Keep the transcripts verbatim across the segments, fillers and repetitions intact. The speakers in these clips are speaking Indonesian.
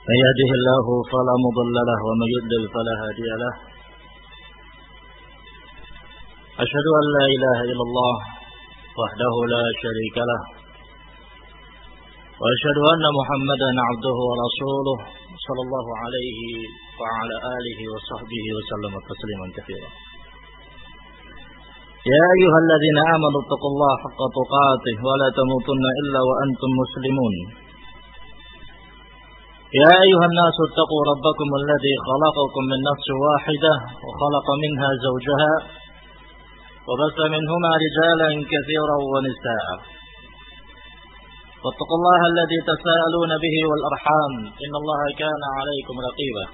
من يهده الله فلا مضل له ومن يضلل فلا هادي له أشهد أن لا إله إلا الله وحده لا شريك له وأشهد أن محمدا عبده ورسوله صلى الله عليه وعلى آله وصحبه وسلم تسليما كثيرا. يا أيها الذين آمنوا اتقوا الله حق تقاته ولا تموتن إلا وأنتم مسلمون. يا أيها الناس اتقوا ربكم الذي خلقكم من نفس واحدة وخلق منها زوجها وبث منهما رجالا كثيرا ونساء واتقوا الله الذي تساءلون به والأرحام إن الله كان عليكم رقيبا.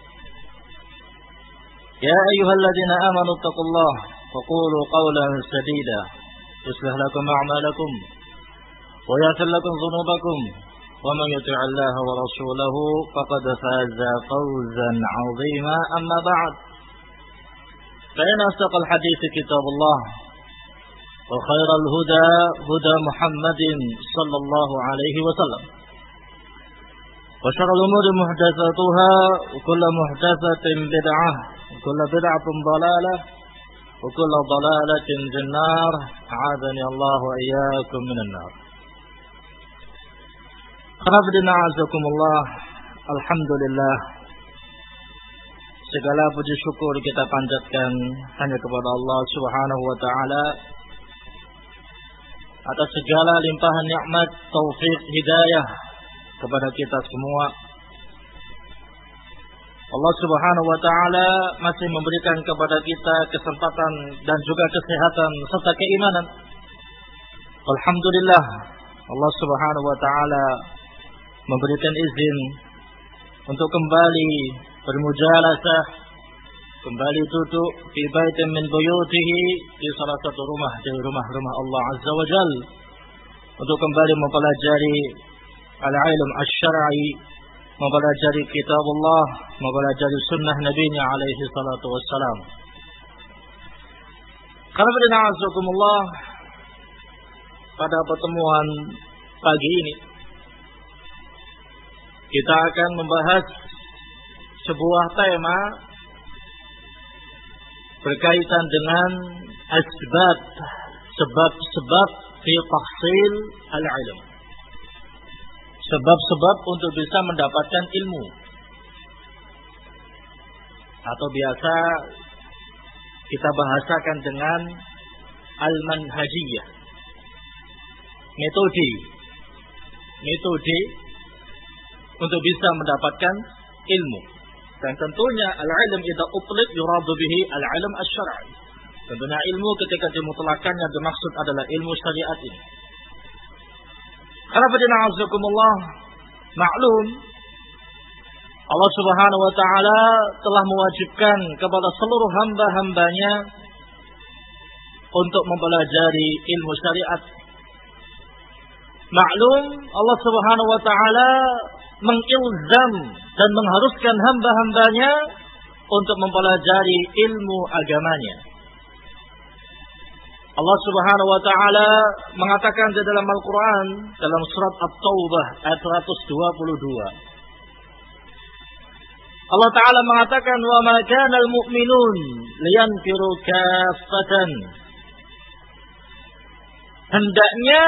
يا أيها الذين آمنوا اتقوا الله وقولوا قولا سديدا يصلح لكم أعمالكم ويغفر لكم ذنوبكم ومن يطع الله ورسوله فقد فاز فوزا عظيما. أما بعد فإن أصدق الحديث كتاب الله وخير الهدى هدى محمد صلى الله عليه وسلم وشر الأمور محدثاتها وكل محدثة بدعة وكل بدعة ضلالة وكل ضلالة في النار. أعاذني الله وإياكم من النار. Alhamdulillah, alhamdulillah. Segala puji syukur kita panjatkan hanya kepada Allah Subhanahu wa taala atas segala limpahan nikmat, taufik, hidayah kepada kita semua. Allah Subhanahu wa taala masih memberikan kepada kita kesempatan dan juga kesehatan serta keimanan. Alhamdulillah, Allah Subhanahu wa taala memberikan izin untuk kembali bermujalasah, kembali duduk di baitin min buyutihi, di salah satu rumah dari rumah-rumah Allah Azza wa Jal, untuk kembali mempelajari al-ilm asy-syar'i, mempelajari kitab Allah, mempelajari sunnah Nabi-Nya alaihi salatu wassalam. Karena azakumullah, pada pertemuan pagi ini kita akan membahas sebuah tema berkaitan dengan asbab, sebab-sebab fi tahsil al-ilm. Sebab-sebab untuk bisa mendapatkan ilmu. Atau biasa kita bahasakan dengan al-manhajiyah. Metode. Metode untuk bisa mendapatkan ilmu. Dan tentunya al-ilm idza utlaq yuradu bihi al-ilm asy-syar'i. Tentunya ilmu ketika dimutlakannya dimaksud adalah ilmu syariat ini. Karena pada na'azakumullah, maklum Allah Subhanahu wa taala telah mewajibkan kepada seluruh hamba-hambanya untuk mempelajari ilmu syariat. Maklum Allah Subhanahu wa taala mengilzam dan mengharuskan hamba-hambanya untuk mempelajari ilmu agamanya. Allah Subhanahu wa taala mengatakan di dalam Al-Qur'an dalam surat At-Taubah ayat seratus dua puluh dua. Allah taala mengatakan wa ma kana al-mu'minun liyanfiru kaffatan. Hendaknya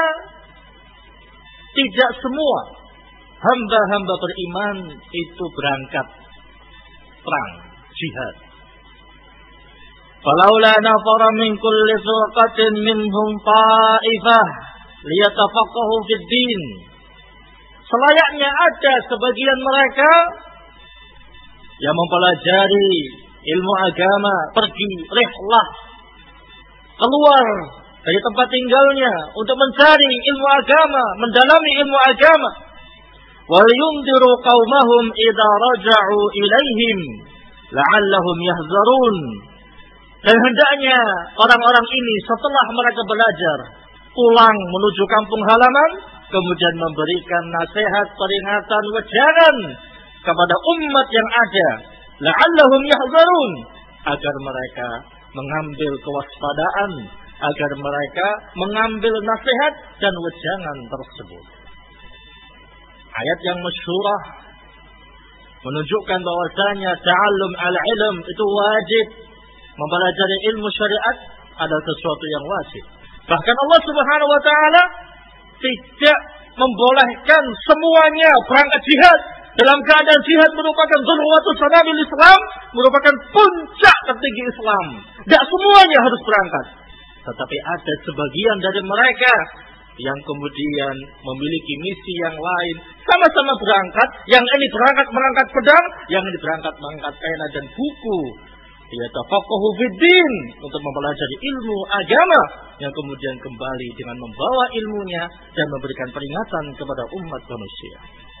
tidak semua hamba-hamba beriman itu berangkat perang, jihad. Falaula nafara min kulli firqatin minhum ta'ifah liyatafaqahu fid din. Selayaknya ada sebagian mereka yang mempelajari ilmu agama, pergi rihlah keluar dari tempat tinggalnya untuk mencari ilmu agama, mendalami ilmu agama. Wal yundiru qaumahum idza raja'u ilaihim la'allahum yahzarun. Dan hendaknya orang-orang ini setelah mereka belajar pulang menuju kampung halaman, kemudian memberikan nasihat, peringatan, wejangan kepada umat yang ada, la'allahum yahzarun, agar mereka mengambil kewaspadaan, agar mereka mengambil nasihat dan wejangan tersebut. Ayat yang masyhurah menunjukkan bahwasanya ta'allum al-ilm itu wajib. Mempelajari ilmu syariat adalah sesuatu yang wajib. Bahkan Allah Subhanahu wa taala tidak membolehkan semuanya berangkat jihad. Dalam keadaan jihad merupakan dhurwatus sanamil Islam, merupakan puncak tertinggi Islam. Tidak semuanya harus berangkat. Tetapi ada sebagian dari mereka yang kemudian memiliki misi yang lain, sama-sama berangkat. Yang ini berangkat mengangkat pedang, yang ini berangkat mengangkat pena dan buku. Yatafaqahu fid-din, untuk mempelajari ilmu agama, yang kemudian kembali dengan membawa ilmunya dan memberikan peringatan kepada umat manusia.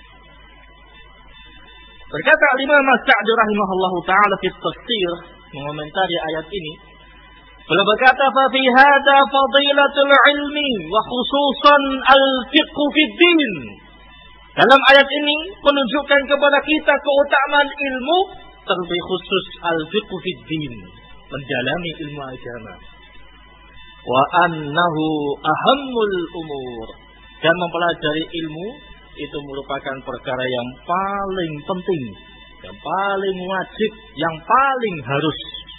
Berkata Imam As-Sa'di rahimahullahu taala fi tafsir, mengomentari ayat ini, beliau berkata, "Fa fi hadza fadilatul ilmi wa khususan al-fiqh fid-din." Dalam ayat ini menunjukkan kepada kita keutamaan ilmu, terlebih khusus al-fiqh fid-din, mendalami ilmu agama. Wa annahu ahammul umur, dan mempelajari ilmu itu merupakan perkara yang paling penting, yang paling wajib, yang paling harus.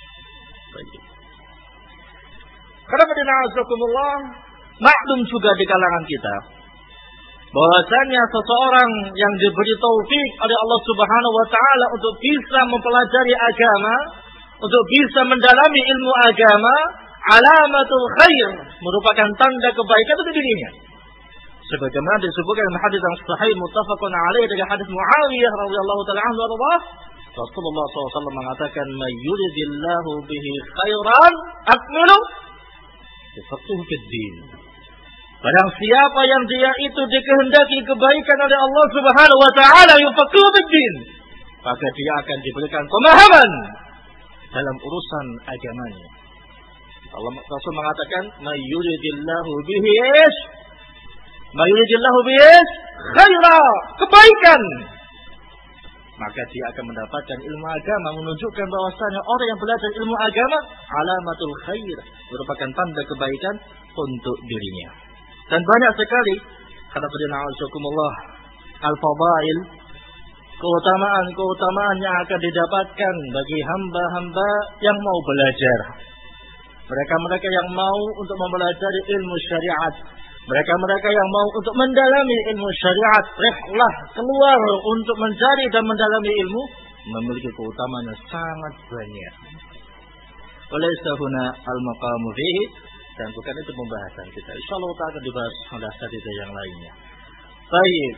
Karena bidina'azakumullah, maklum juga di kalangan kita bahwasanya seseorang yang diberi taufik oleh Allah Subhanahu wa taala untuk bisa mempelajari agama, untuk bisa mendalami ilmu agama, alamatul khair, merupakan tanda kebaikan itu dirinya. Sebagaimana disebutkan dalam hadis yang sahih muttafaqun alaih dari hadis Muawiyah radhiyallahu taala anhu, Rasulullah shallallahu alaihi wasallam mengatakan, "May yuridillahu bihi khairan akmilu yufaqihu fid-din." Barang siapa yang dia itu dikehendaki kebaikan oleh Allah Subhanahu wa taala, yufaqihu fid-din, maka dia akan diberikan pemahaman dalam urusan agamanya. Allah Rasul mengatakan, "May yuridillahu bihi ish Mayuridillahu bi'is khaira, kebaikan." Maka dia akan mendapatkan ilmu agama, menunjukkan bahwasanya orang yang belajar ilmu agama alamatul khair, merupakan tanda kebaikan untuk dirinya. Dan banyak sekali kata bidina'azakumullah al-fadail, keutamaan-keutamaan yang akan didapatkan bagi hamba-hamba yang mau belajar. Mereka-mereka yang mau untuk mempelajari ilmu syariat, mereka-mereka yang mau untuk mendalami ilmu syariat, rihlah keluar untuk mencari dan mendalami ilmu, memiliki keutamaan yang sangat banyak. Walaysa huna al-maqamu fihi, dan bukan itu pembahasan kita. Insyaallah kita akan dibahas pada saat yang lainnya. Baik.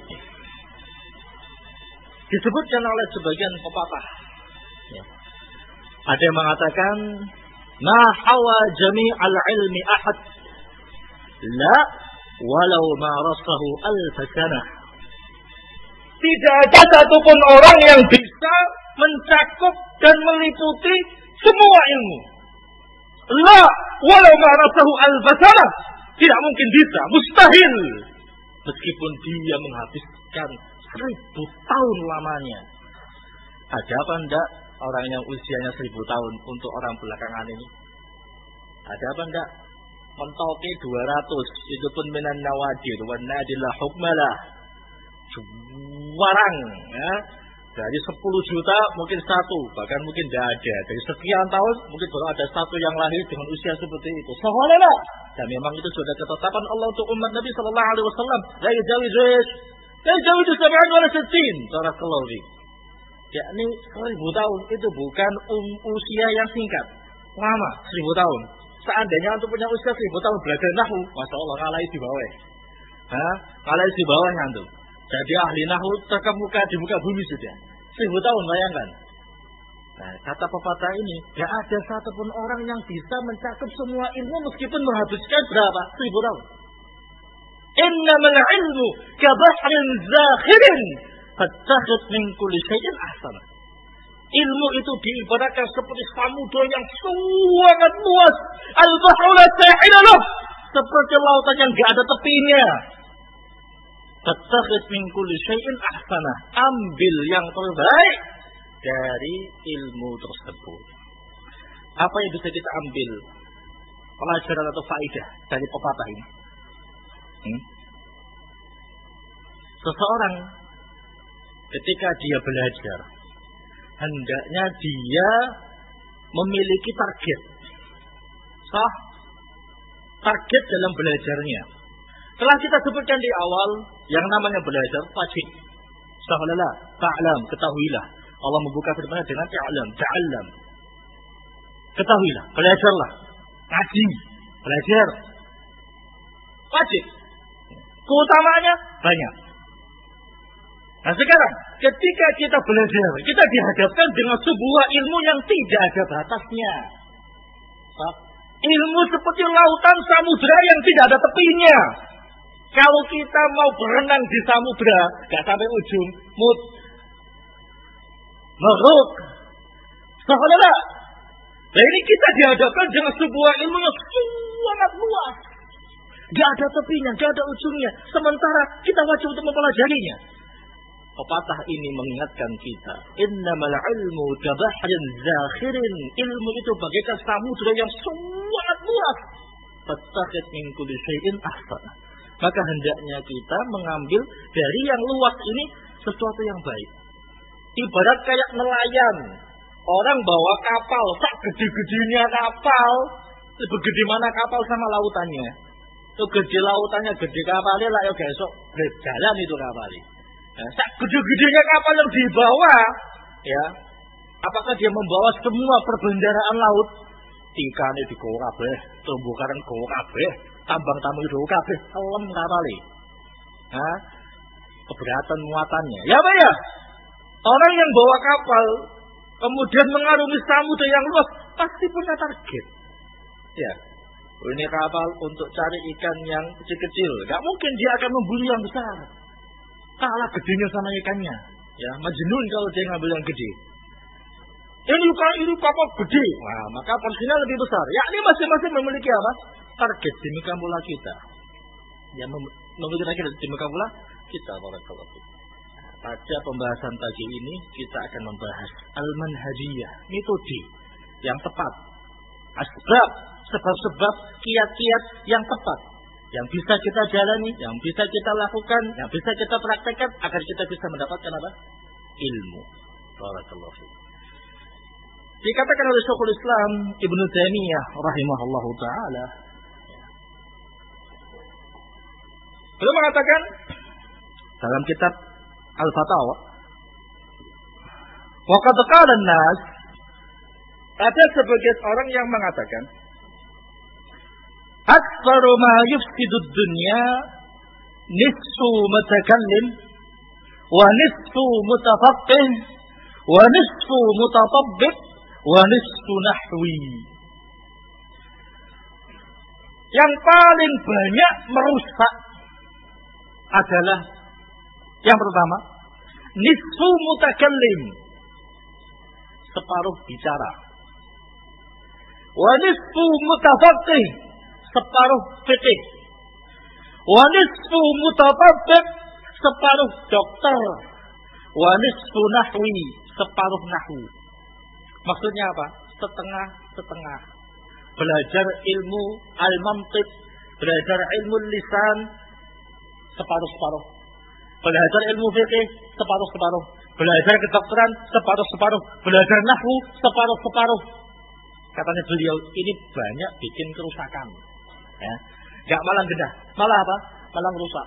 Disebutkan oleh sebagian pepatah, ya. Ada yang mengatakan, "Ma hawa jami'al ilmi ahad, la walau marasahu alf-sanah." Tidak ada satupun orang yang bisa mencakup dan meliputi semua ilmu. La walau marasahu alf-sanah, tidak mungkin bisa, mustahil. Meskipun dia menghabiskan seribu tahun lamanya. Ada apa enggak orang yang usianya seribu tahun untuk orang belakangan ini? Ada apa enggak? Mentoki dua ratus, itu pun minan nawadir wa nadillah hukmalah. Warang, ya. Dari sepuluh juta mungkin satu, bahkan mungkin tidak ada. Dari sekian tahun mungkin baru ada satu yang lahir dengan usia seperti itu. Sahalah. Dan memang itu sudah ketetapan Allah untuk umat Nabi sallallahu alaihi wasallam. La yajawizu la yajawizu sab'an wala sittin. Cara Kalawi. Yakni seribu tahun itu bukan um, usia yang singkat. Lama, seribu tahun. Seandainya untuk punya usia seribu tahun belajar nahwu, masya Allah kalai di bawah. Hah? Kalai di bawahnya antum. Jadi ahli nahwu terkemuka di muka bumi sudah. Seribu tahun, bayangkan. Nah, kata pepatah ini, tidak ada satupun orang yang bisa mencakup semua ilmu meskipun menghabiskan berapa? Seribu tahun. Innamal ilmu kabahrin zakhirin, fattakhid min kulli syai'in ahsan. Ilmu itu diibaratkan seperti samudra yang sangat luas. Al-bahru la sahila lahu, seperti lautan yang tidak ada tepinya. Fattakhid min kulli syai'in ahsana, ambil yang terbaik dari ilmu tersebut. Apa yang bisa kita ambil pelajaran atau faedah dari pepatah ini? Hmm? Seseorang ketika dia belajar, hendaknya dia memiliki target. Sah? Target dalam belajarnya. Telah kita sebutkan di awal, yang namanya belajar wajib. Sahalalah, ta'lam, ketahuilah. Allah membuka firman dengan ta'lam, ta'lam. Ketahuilah, belajarlah. Ngaji, belajar. Wajib. Keutamaannya banyak. Nah sekarang, ketika kita belajar, kita dihadapkan dengan sebuah ilmu yang tidak ada batasnya. Ilmu seperti lautan samudra yang tidak ada tepinya. Kalau kita mau berenang di samudra, gak sampai ujung, mut, meruk. Saudara, nah ini kita dihadapkan dengan sebuah ilmu yang sangat luas. Gak ada tepinya, gak ada ujungnya. Sementara kita wajib untuk mempelajarinya. Pepatah ini mengingatkan kita, innamal ilmu kabahrin zakhirin. Ilmu itu bagaikan samudra yang sangat luas. Fattakhidh min kulli syai'in ahsana. Maka hendaknya kita mengambil dari yang luas ini sesuatu yang baik. Ibarat kayak nelayan. Orang bawa kapal, sak gede-gedenya kapal. Begede mana kapal sama lautannya. Itu gede lautannya, gede kapalnya lah ya besok berjalan itu kapalnya. Ya, sak gede-gedenya kapal yang dibawa, ya, apakah dia membawa semua perbendaharaan laut? Ikannya digowo kabeh, terumbu karang gowo kabeh, tambang tamu itu kabeh, elem kapalnya. Hah? Keberatan muatannya. Ya Pak ya? Orang yang bawa kapal kemudian mengarungi samudra yang luas pasti punya target. Ya. Ini kapal untuk cari ikan yang kecil-kecil. Gak mungkin dia akan memburu yang besar. Kalah gedenya sama ikannya. Ya, majnun kalau dia ngambil yang gede. Ini kalau ini kapal gede, nah, maka porsinya lebih besar. Ya, ini masing-masing memiliki apa? Target demikian pula kita. Ya, mem- memiliki target demikian pula kita barakallahu fiik. Pada pembahasan pagi ini kita akan membahas al-manhajiyah, metode yang tepat, asbab, sebab-sebab, kiat-kiat yang tepat, yang bisa kita jalani, yang bisa kita lakukan, yang bisa kita praktekkan agar kita bisa mendapatkan apa? Ilmu. Barakallahu fiik. Dikatakan oleh Syekhul Islam Ibnu Taimiyah rahimahullahu taala, beliau mengatakan dalam kitab Al-Fatawa, wa qad qala an-nas, ada sebagian orang yang mengatakan, aktsaru ma yufsidu ad-dunya nisfu mutakallim wa nisfu mutafaqqih wa nisfu mutatabbib wa nisfu nahwi. Yang paling banyak merusak adalah yang pertama, nisfu mutakallim, separuh bicara. Wa nisfu mutafaqqih, separuh fikih. Wa nisfu mutatabbib, separuh dokter. Wa nisfu nahwi, separuh nahwu. Maksudnya apa? Setengah-setengah. Belajar ilmu al-mantiq, belajar ilmu lisan, separuh-separuh. Belajar ilmu fikih, separuh-separuh. Belajar kedokteran, separuh-separuh. Belajar nahwu, separuh-separuh. Katanya beliau, ini banyak bikin kerusakan. Ya, gak malah gendah, malah apa? Malah merusak.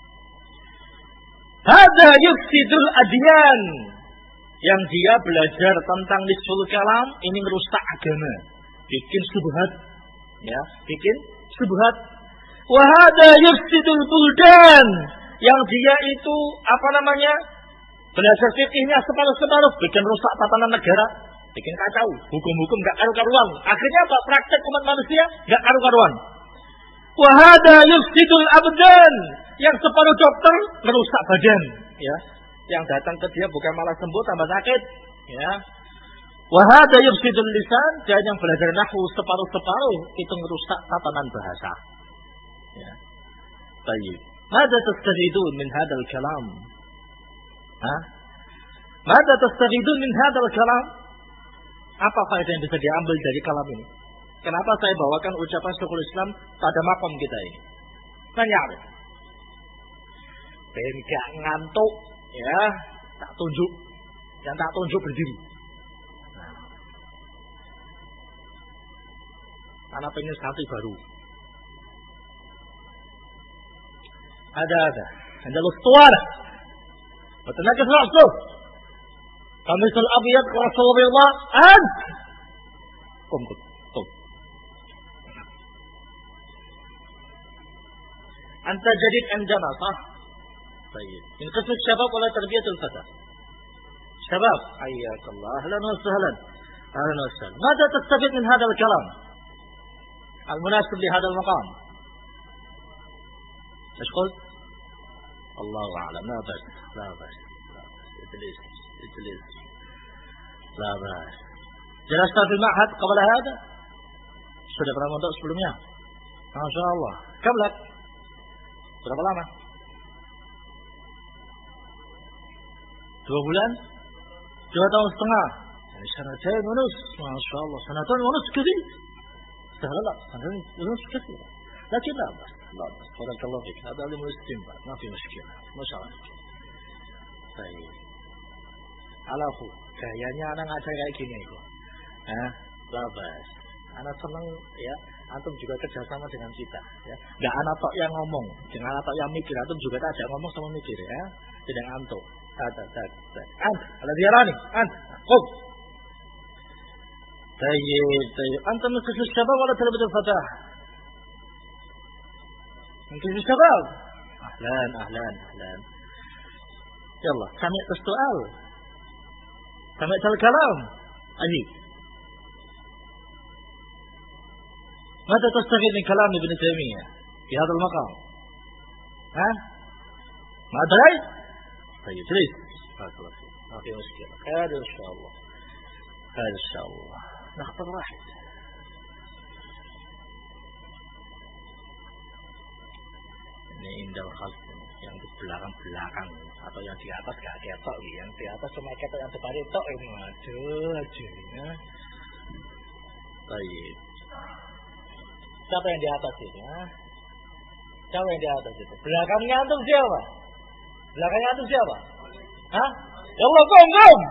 Hadza yufsidul adyan. Yang dia belajar tentang nisful kalam, ini merusak agama. Bikin subhat. Ya, bikin subhat. Wa hadza yufsidul buldan. Yang dia itu, apa namanya, belajar fikihnya separuh-separuh, bikin rusak tatanan negara, bikin kacau, hukum-hukum gak karu-karuan. Akhirnya apa? Praktek umat manusia gak karu-karuan. Wa hadza yufsidul abdan. Yang separuh dokter merusak badan, ya. Yang datang ke dia bukan malah sembuh tambah sakit, ya. Wa hadza yufsidul lisan. Dan yang belajar nahwu separuh-separuh itu merusak tatanan bahasa. Ya. Baik. Mada tastafidun min hadzal kalam? Hah? Mada tastafidun min hadzal kalam? Apa faedah yang bisa diambil dari kalam ini? Kenapa saya bawakan ucapan Syekhul Islam pada makom kita ini? Tanya. Ben gak ngantuk, ya, tak tunjuk. Yang tak tunjuk berdiri. anak pengen santri baru. Ada-ada. Anda lustuara. Bertenaga selasuh. Kamisul abiyad ke Rasulullah. Ant. Kum, kum, kum. Anta jadid andana, sah? Baik. Min qism syabab wala tarbiyatul fata. Syabab. Hayyakallah. Ahlan wa sahlan. Ahlan wa sahlan. Mada tastafid min hadal kalam? Al-munasib li hadal maqam. ايش قلت؟ الله اعلم. لا باس لا باس لا باس ادليس ادليس لا باس. جلست في المعهد قبل هذا؟ sudah pernah mondok sebelumnya? Masya Allah. Kam lak? Berapa lama? Dua bulan? Dua tahun setengah? Yani sanatain ونص. Masya Allah. Sanatain ونص كثير. سهل لا. Sanatain ونص كثير. لكن لا بأس لا بأس. بارك الله فيك. هذا علم الاستنباط. ما في مشكلة. ما شاء الله. Baik. Alafu, kayaknya anak ngajar kayak gini kok. Hah? Labas. Anak seneng ya, antum juga kerjasama dengan kita ya. Enggak anak tok yang ngomong, dengan anak tok yang mikir, antum juga tak ada ngomong sama mikir ya. Tidak antum. Ada, ada, ada. Ant, ada dia lani. Ant, qum. Tayyib, tayyib. Antum min qism syabab wala tarbiyatul fatah? Min qism syabab. Ahlan, ahlan, ahlan. يلا سمعت السؤال سمعت الكلام أجيب ماذا تستفيد من كلام ابن تيمية في هذا المقام ها ما أدريت طيب جليس ما في مشكلة خير إن شاء الله خير إن شاء الله نخطر واحد ini indal khas yang di belakang-belakang atau yang di atas gak ketok, yang di atas cuma ketok, yang depan itu ini aduh aja ya. Baik. Siapa yang di atas itu? Ha? Siapa yang di atas itu? Belakangnya antum siapa? Belakangnya antum siapa? Hah? Ya Allah, kom kom.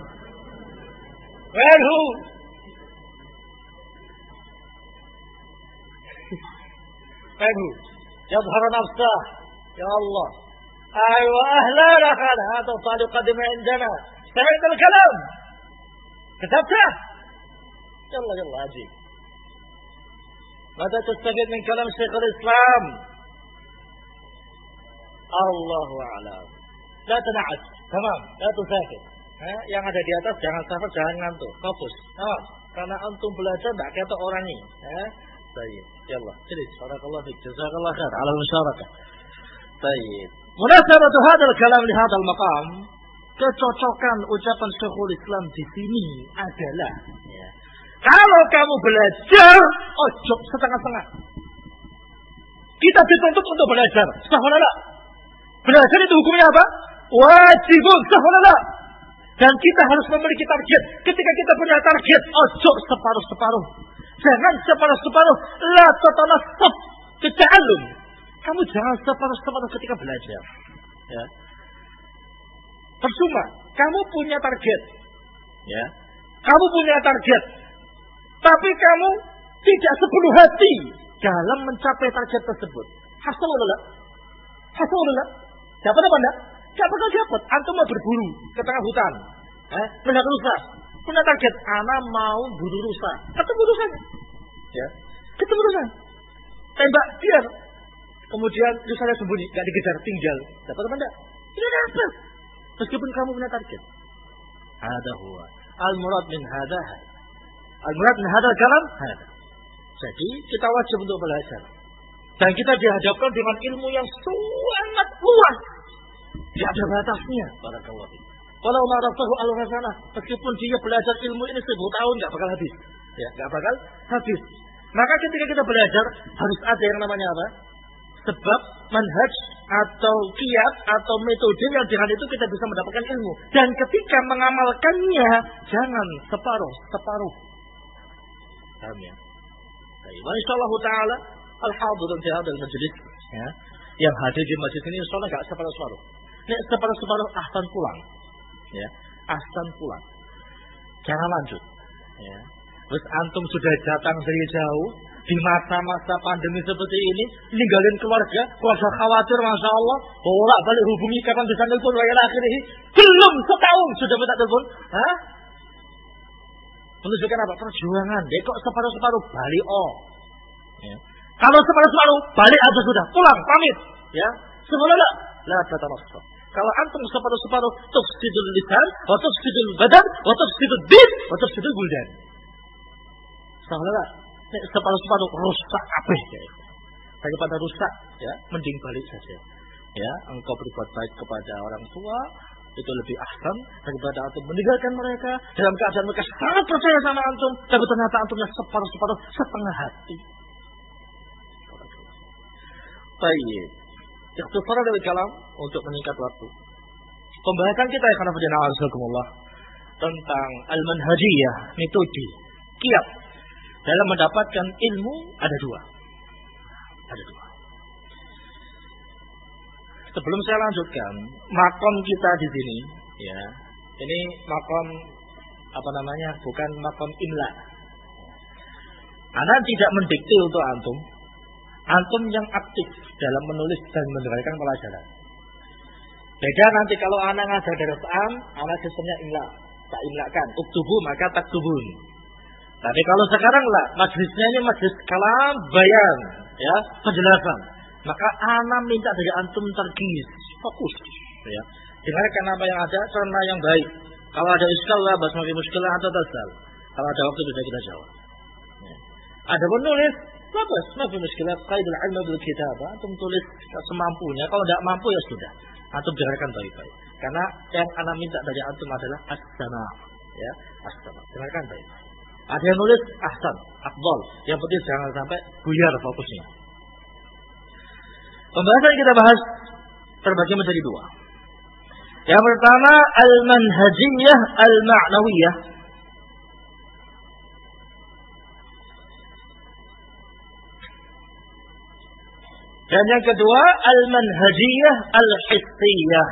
Where who? Where who? يظهر نفسه يا الله أيوة أهلا أخانا هذا طالب قدم عندنا سمعت الكلام كتبته يلا يلا أجيب ماذا تستفيد من كلام شيخ الإسلام الله أعلم لا تنعس تمام لا تسافر eh, yang ada di atas jangan safar jangan ngantuk fokus oh, karena antum belajar tidak kata orang ini eh. طيب يلا جلس بارك الله فيك جزاك الله خير على المشاركة. طيب مناسبة هذا الكلام لهذا المقام kecocokan ucapan Syekhul Islam di sini adalah ya, kalau kamu belajar ojo setengah-setengah. Kita dituntut untuk belajar, sah wala la? Belajar itu hukumnya apa? Wajibun, sah wala la? Dan kita harus memiliki target. Ketika kita punya target, ojo separuh-separuh. Jangan separuh-separuh. La tatanassaf fi ta'allum. Kamu jangan separuh-separuh ketika belajar. Ya. Percuma. Kamu punya target. Ya. Kamu punya target. Tapi kamu tidak sepenuh hati dalam mencapai target tersebut. Hasil enggak? Hasil enggak? Dapat apa enggak? Enggak bakal dapat. Antum mau berburu ke tengah hutan. Eh, melihat rusa. Punya target, anak mau bunuh rusa. Ketemu rusanya. Ya. Ketemu rusa. Tembak dia. Kemudian rusanya sembunyi, enggak dikejar, tinggal. Dapat apa enggak? Tidak dapat. Meskipun kamu punya target. Hada huwa al-murad min hada. Al-murad min hada kalam hada. Jadi kita wajib untuk belajar. Dan kita dihadapkan dengan ilmu yang sangat luas. Tidak ada batasnya. Barakallahu fiik. Walau marasahu al-rasana, meskipun dia belajar ilmu ini seribu tahun enggak bakal habis. Ya, enggak bakal habis. Maka ketika kita belajar harus ada yang namanya apa? Sebab, manhaj atau qiyas atau metode yang dengan itu kita bisa mendapatkan ilmu. Dan ketika mengamalkannya jangan separuh-separuh. Paham ya? Baik, insyaallah taala al-hadirun fi hadzal majlis ya. Yang hadir di masjid ini insyaallah enggak separuh-separuh. Nek separuh-separuh ahsan pulang. Ya, ahsan pulang. Jangan lanjut. Ya. Terus antum sudah datang dari jauh, di masa-masa pandemi seperti ini, ninggalin keluarga, keluarga khawatir, masya Allah, bolak balik hubungi kapan bisa telepon, wa ila akhirih. Belum setahun sudah minta telepon, hah? Menunjukkan apa? Perjuangan. Dia kok separuh-separuh balik oh. Ya. Kalau separuh-separuh balik aja sudah, pulang, pamit, ya. Sebenarnya la tatarassa. Kalau antum separuh-separuh tufsidul lisan, wa tufsidul badan, wa tufsidul din, wa tufsidul buldan. Sebenarnya separuh-separuh rusak kabeh ya. Daripada rusak, ya, mending balik saja. Ya, engkau berbuat baik kepada orang tua itu lebih ahsan daripada antum meninggalkan mereka dalam keadaan mereka sangat percaya sama antum, tapi ternyata antumnya separuh-separuh setengah hati. Baik, ikhtisar dari kalam untuk meningkat waktu. Pembahasan kita ya karena Allah tentang al-manhajiyah, metode, kiat dalam mendapatkan ilmu ada dua. Ada dua. Sebelum saya lanjutkan, makom kita di sini, ya, ini makom apa namanya? Bukan makom imla. Ana tidak mendikte untuk antum. Antum yang aktif dalam menulis dan mendengarkan pelajaran. Beda nanti kalau anak ngajar darasaan, anak sistemnya imla, tak imlakan, uktubu maka taktubun. Tapi kalau sekarang lah, majlisnya ini majlis kalam bayan, ya, penjelasan. Maka anak minta dari antum terkis, fokus, ya. Dengarkan apa yang ada, cerna yang baik. Kalau ada iskal lah, basmafi muskilah atau tasal. Kalau ada waktu bisa kita jawab. Ya. Ada penulis, bagus, mafi muskilah, qaidul ilmu bil kitabah. Antum tulis semampunya. Kalau tidak mampu ya sudah. Antum dengarkan baik-baik. Karena yang anak minta dari antum adalah as-sama, ya, as-sama. Dengarkan baik-baik. Ada yang nulis ahsan, afdal. Yang penting jangan sampai buyar fokusnya. Pembahasan yang kita bahas terbagi menjadi dua. Yang pertama al-manhajiyah al-ma'nawiyah. Dan yang kedua al-manhajiyah al-hissiyah.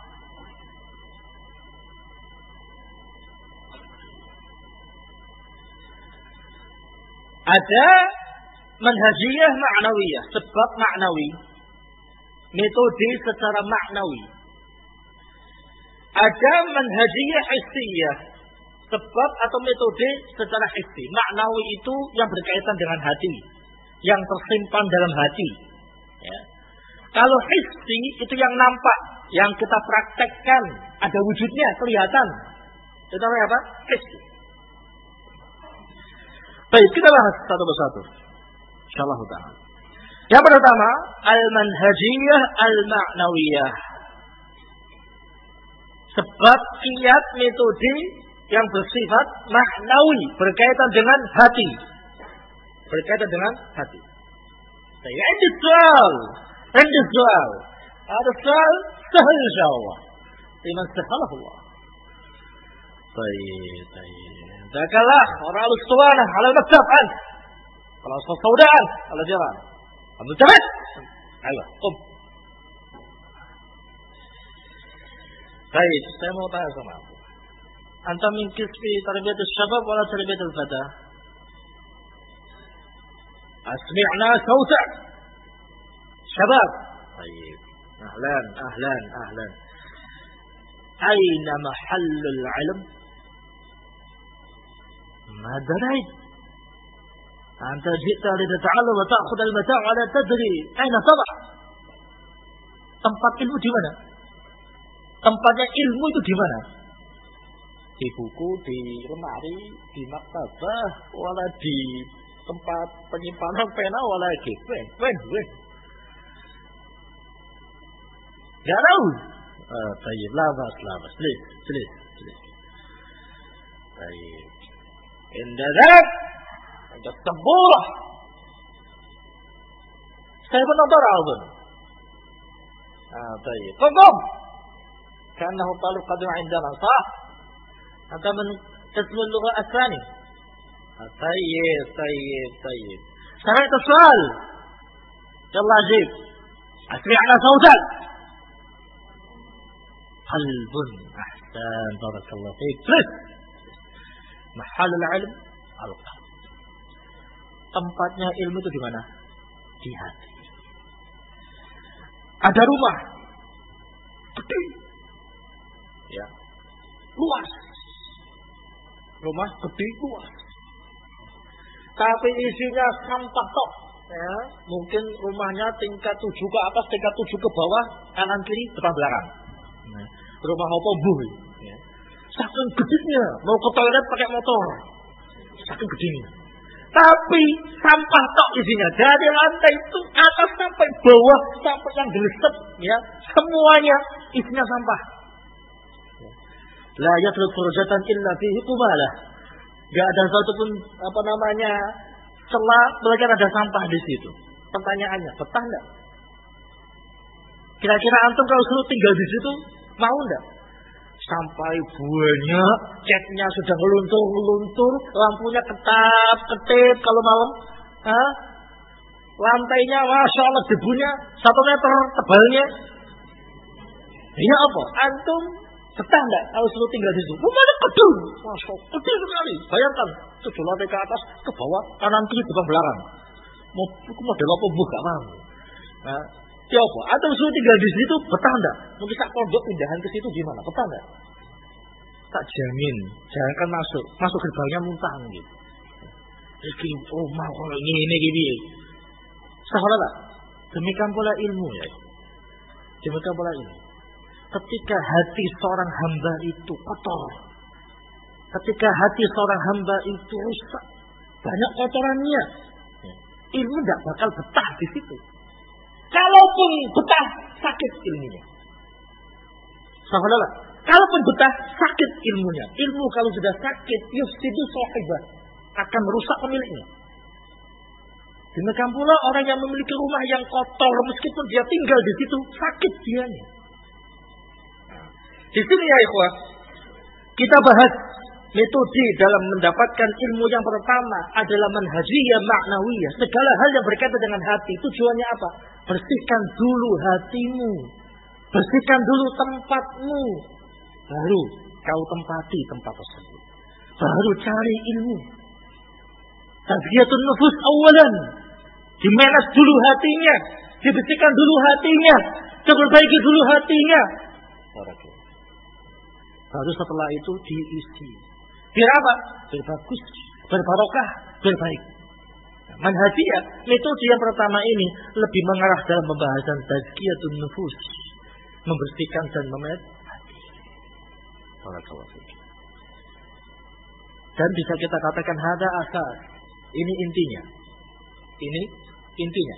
Ada manhajiyah ma'nawiyah, sebab ma'nawi, metode secara maknawi. Ada manhajiyah hissiyah, sebab atau metode secara hissi. Maknawi itu yang berkaitan dengan hati, yang tersimpan dalam hati. Ya. Kalau hissi itu yang nampak, yang kita praktekkan, ada wujudnya, kelihatan. Itu namanya apa? Hissi. Baik, kita bahas satu persatu. Insyaallah ta'ala. Yang pertama, al-manhajiyah al-ma'nawiyah. Sebab kiat metode yang bersifat maknawi, berkaitan dengan hati. Berkaitan dengan hati. Saya ada soal. Ada soal. Ada soal, sahal insyaallah. Liman sahalah Allah. Baik, baik. Dakalah orang al-ustuwanah ala al-maktab an. Kalau saudaan ala jalan. Ambil cepat. Ayo, kum. Baik, saya mau tanya sama aku. Anta min kisbi tarbiyatul syabab wala tarbiyatul fata? Asmi'na sautak. Syabab. Baik. Ahlan, ahlan, ahlan. Aina mahallul ilm? ما دريت أنت جئت لتتعلم وتأخذ المتاع ولا تدري أين تضع. Tempat ilmu di mana? Tempatnya ilmu itu di mana? Di buku, di lemari, di maktabah, wala di tempat penyimpanan pena, wala di pen, pen, pen. Gak tahu. Ah, baik, labas, labas, please, please, please. Baik. Indah ذلك ada sebuah saya menonton album. Ah, baik. Qum. كأنه طالب قدم عندنا صح؟ أنت من قسم اللغة الثاني. طيب طيب طيب. سمعت السؤال؟ يلا جيب. أسمعنا صوتك. قلب أحسن بارك الله فيك. محل العلم القلب. tempatnya ilmu itu di mana? Di hati. Ada rumah gede, ya, luas. Rumah gede luas. Tapi isinya sampah tok. Ya, mungkin rumahnya tingkat tujuh ke atas, tingkat tujuh ke bawah, kanan kiri, depan belakang. Nah, rumah apa bu? Ya. Saking gedenya, mau ke toilet pakai motor. Saking gedenya. Tapi sampah tok isinya. Dari lantai itu atas sampai bawah, sampai yang gelesep, ya, semuanya isinya sampah. La yatruk furjatan illa fihi qubalah. Enggak ada satu pun apa namanya celah, belajar ada sampah di situ. Pertanyaannya, betah enggak? Kira-kira antum kalau suruh tinggal di situ mau enggak? Sampai banyak, catnya sudah ngeluntur-ngeluntur, lampunya ketap-ketip kalau malam. Hah? Lantainya, masya Allah, debunya satu meter tebalnya. Ini apa? Antum betah enggak kalau suruh tinggal di situ? Rumahnya gedung, masya Allah, gede sekali. Bayangkan, tujuh lantai ke atas, ke bawah, kanan kiri, depan belakang. Mau model apa bu gak mau. Nah, ya apa? Antum suruh tinggal di situ, betah enggak? Mungkin tak pondok pindahan ke situ gimana? Betah enggak? Tak jamin, jangan masuk, masuk gerbangnya muntah gitu. Iki rumah kalau ini ini gini. Sahabat tak? Demikian pula ilmu ya. Demikian pula ilmu. Ketika hati seorang hamba itu kotor, ketika hati seorang hamba itu rusak, banyak kotorannya, ilmu tidak bakal betah di situ. Kalaupun betah, sakit ilmunya. Sahabat, kalaupun betah, sakit ilmunya. Ilmu kalau sudah sakit, yufsidu sahibah, akan merusak pemiliknya. Demikian pula orang yang memiliki rumah yang kotor, meskipun dia tinggal di situ, sakit dianya. Di sini ya ikhwah, kita bahas metode dalam mendapatkan ilmu. Yang pertama adalah manhajiyah ma'nawiyah. Segala hal yang berkaitan dengan hati, tujuannya apa? Bersihkan dulu hatimu, bersihkan dulu tempatmu, baru kau tempati tempat tersebut, baru cari ilmu. Tazkiyatun nufus awalan, dimenas dulu hatinya, dibersihkan dulu hatinya, diperbaiki dulu hatinya. Baru setelah itu diisi. Biar apa? Biar bagus, berbarokah, berbaik. Manhajiyah, metode yang pertama ini lebih mengarah dalam pembahasan tazkiyatun nufus, membersihkan dan memenet hati. Dan bisa kita katakan hada asas. Ini intinya. Ini intinya.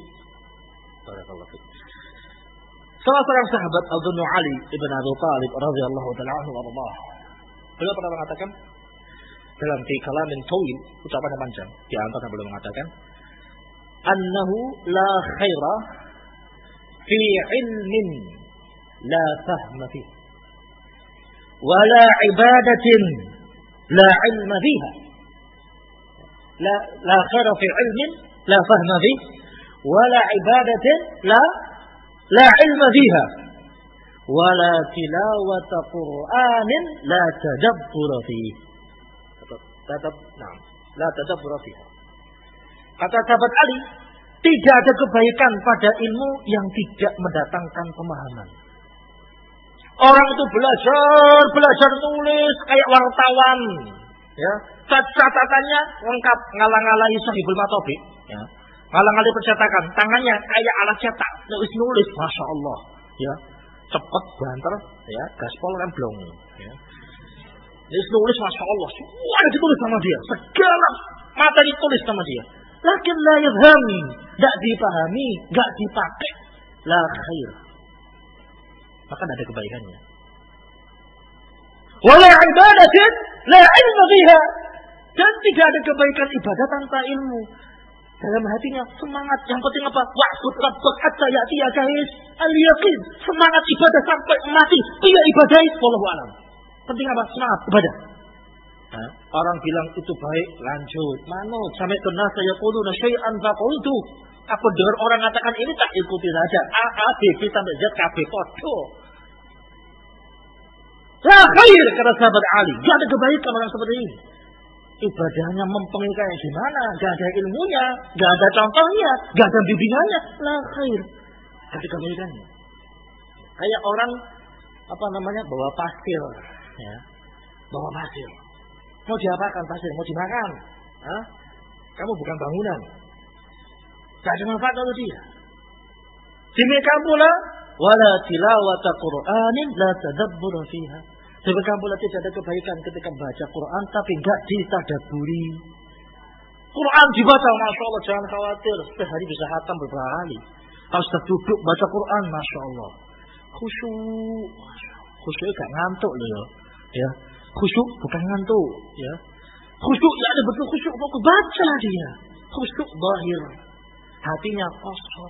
Salah seorang sahabat Al-Dunu Ali ibn Abi Thalib radhiyallahu ta'ala anhu wa radhiyallahu. Beliau pernah mengatakan dalam fi kalamin tawil, ucapan yang panjang, di antara beliau mengatakan annahu la khaira fi ilmin la fahma fihi wa la ibadatin la ilma fiha. La la khaira fi ilmin la fahma fihi wa la ibadatin la la ilma fiha wa la tilawata Qur'anin la tadabbur fihi. Tetap, nah, la tadabbur fiha. Kata sahabat Ali, tidak ada kebaikan pada ilmu yang tidak mendatangkan pemahaman. Orang itu belajar, belajar nulis kayak wartawan, ya. Catatannya lengkap, ngalang-alangi Sahihul Matobik, ya. Ngalang-alangi percetakan, tangannya kayak alat cetak, nulis-nulis, masya Allah, ya. Cepat, banter, ya. Gaspol remblong, ya. Nulis-nulis, masya Allah, semua ditulis sama dia, segala materi ditulis sama dia. Lakin la yafham, tidak dipahami, tidak dipakai, la khair. Maka tidak ada kebaikannya. Wala ibadatin la ilma fiha, dan tidak ada kebaikan ibadah tanpa ilmu. Dalam hatinya semangat, yang penting apa? Wa'bud rabbaka hatta ya'tiyaka al-yaqin. Semangat ibadah sampai mati, dia ibadahi, wallahu a'lam. Penting apa? Semangat ibadah. Nah, orang bilang itu baik, lanjut. Manut sampai kena saya quluna syai'an faqultu. Aku dengar orang katakan ini, tak ikuti saja. A, A, B, B sampai Z, K, B, podo. La khair, kata sahabat Ali. Tidak ada kebaikan orang seperti ini. ibadahnya mempeng kayak gimana, gak ada ilmunya, gak ada contohnya, gak ada bimbingannya, la khair, gak ada kebaikannya. Kayak orang apa namanya bawa pasir, ya, bawa pasir. Mau diapakan pasir? Mau dimakan? Hah? Kamu bukan bangunan, gak ada manfaat untuk dia. Demikian pula, wala tilawata Qur'anin la tadabbur fiha. Demikian pula tidak ada kebaikan ketika baca Quran tapi enggak ditadaburi. Quran dibaca, masya Allah, jangan khawatir, sehari bisa khatam beberapa kali. Harus duduk baca Quran, masya Allah. Khusyuk, khusyuk gak ngantuk loh, ya. Khusyuk bukan ngantuk, ya. Khusyuk ya ada betul khusyuk, pokok baca dia. Khusyuk zahir, hatinya kosong.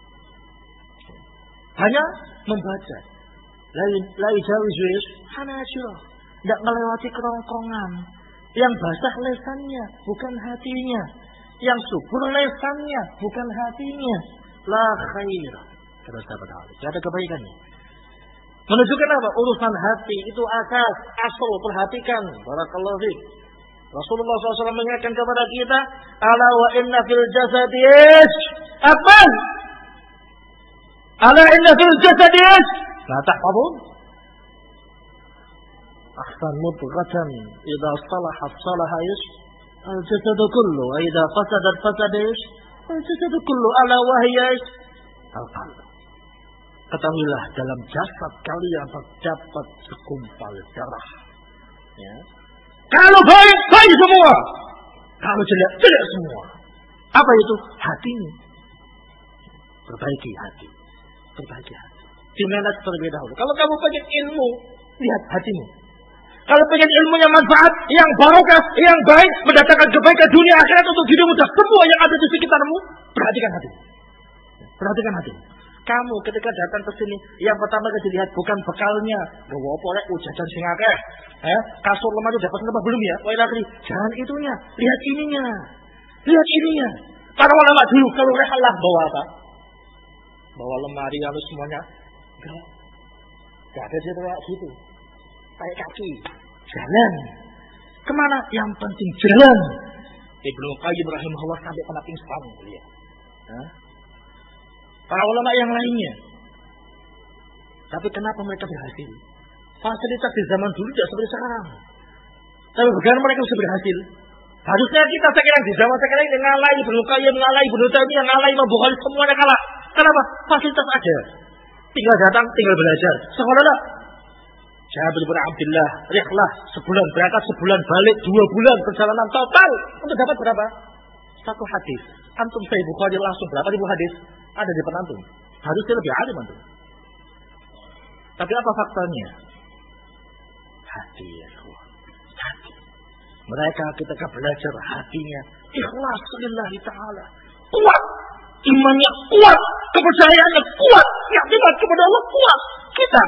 Hanya membaca. La yujawiz hanajirah, tidak melewati kerongkongan. Yang basah lesannya, bukan hatinya. Yang subur lesannya, bukan hatinya. La khair. Kata sahabat Ali, tidak ada kebaikannya. Menunjukkan apa? Urusan hati itu asas, asal, perhatikan. Barakallahu fiik. Rasulullah shallallahu alaihi wasallam mengingatkan kepada kita, ala wa inna fil jasadi apa? Ala inna fil jasadi la tahfazun. Ahsan mudghatan idza salahat salaha yus al jasadu kullu wa idza fasadat fasada yus al jasadu kullu ala wa hiya al qalb. Ketahuilah dalam jasad kalian terdapat segumpal darah. Ya. Kalau baik, baik semua. Kalau jelek, jelek semua. Apa itu? Hatimu. Perbaiki hati. Perbaiki hati. Dimanage terlebih dahulu. Kalau kamu pengen ilmu, lihat hatimu. Kalau pengen ilmunya manfaat, yang barokah, yang baik, mendatangkan kebaikan dunia akhirat untuk dirimu dan semua yang ada di sekitarmu, perhatikan hatimu. Perhatikan hatimu. Kamu ketika datang ke sini, yang pertama kali dilihat bukan bekalnya, bawa polek ujajan sing akeh, eh, kasur lemari dapat apa belum ya? Wah, lagi jangan itunya, lihat ininya, lihat ininya. Para ulama dulu kalau rehlah bawa apa? Bawa lemari lalu semuanya, enggak, enggak ada dia kayak gitu, kayak kaki, jalan. Kemana? Yang penting jalan. Ibnu Qayyim rahimahullah sampai kena pingsan beliau. Hah? Para ulama yang lainnya. Tapi kenapa mereka berhasil? Fasilitas di zaman dulu tidak seperti sekarang. Tapi bagaimana mereka bisa berhasil? Harusnya kita sekarang di zaman sekarang ini ngalai Ibnu Qayyim, ngalai Ibnu Taimiyah, ngalai Imam Bukhari, semuanya kalah. Kenapa? Fasilitas ada. Tinggal datang, tinggal belajar. Sekolah lah. Jabir bin Abdullah, rihlah sebulan berangkat, sebulan balik, dua bulan perjalanan total untuk dapat berapa? Satu hadis. Antum Sahih Bukhari langsung berapa ribu hadis? Ada di penantum. Harusnya lebih alim antum. Tapi apa faktanya? Hati ya Allah. Hati. Mereka ketika belajar hatinya ikhlas lillahi ta'ala. Kuat. Imannya kuat. Kepercayaannya kuat. Yakinan kepada Allah kuat. Kita.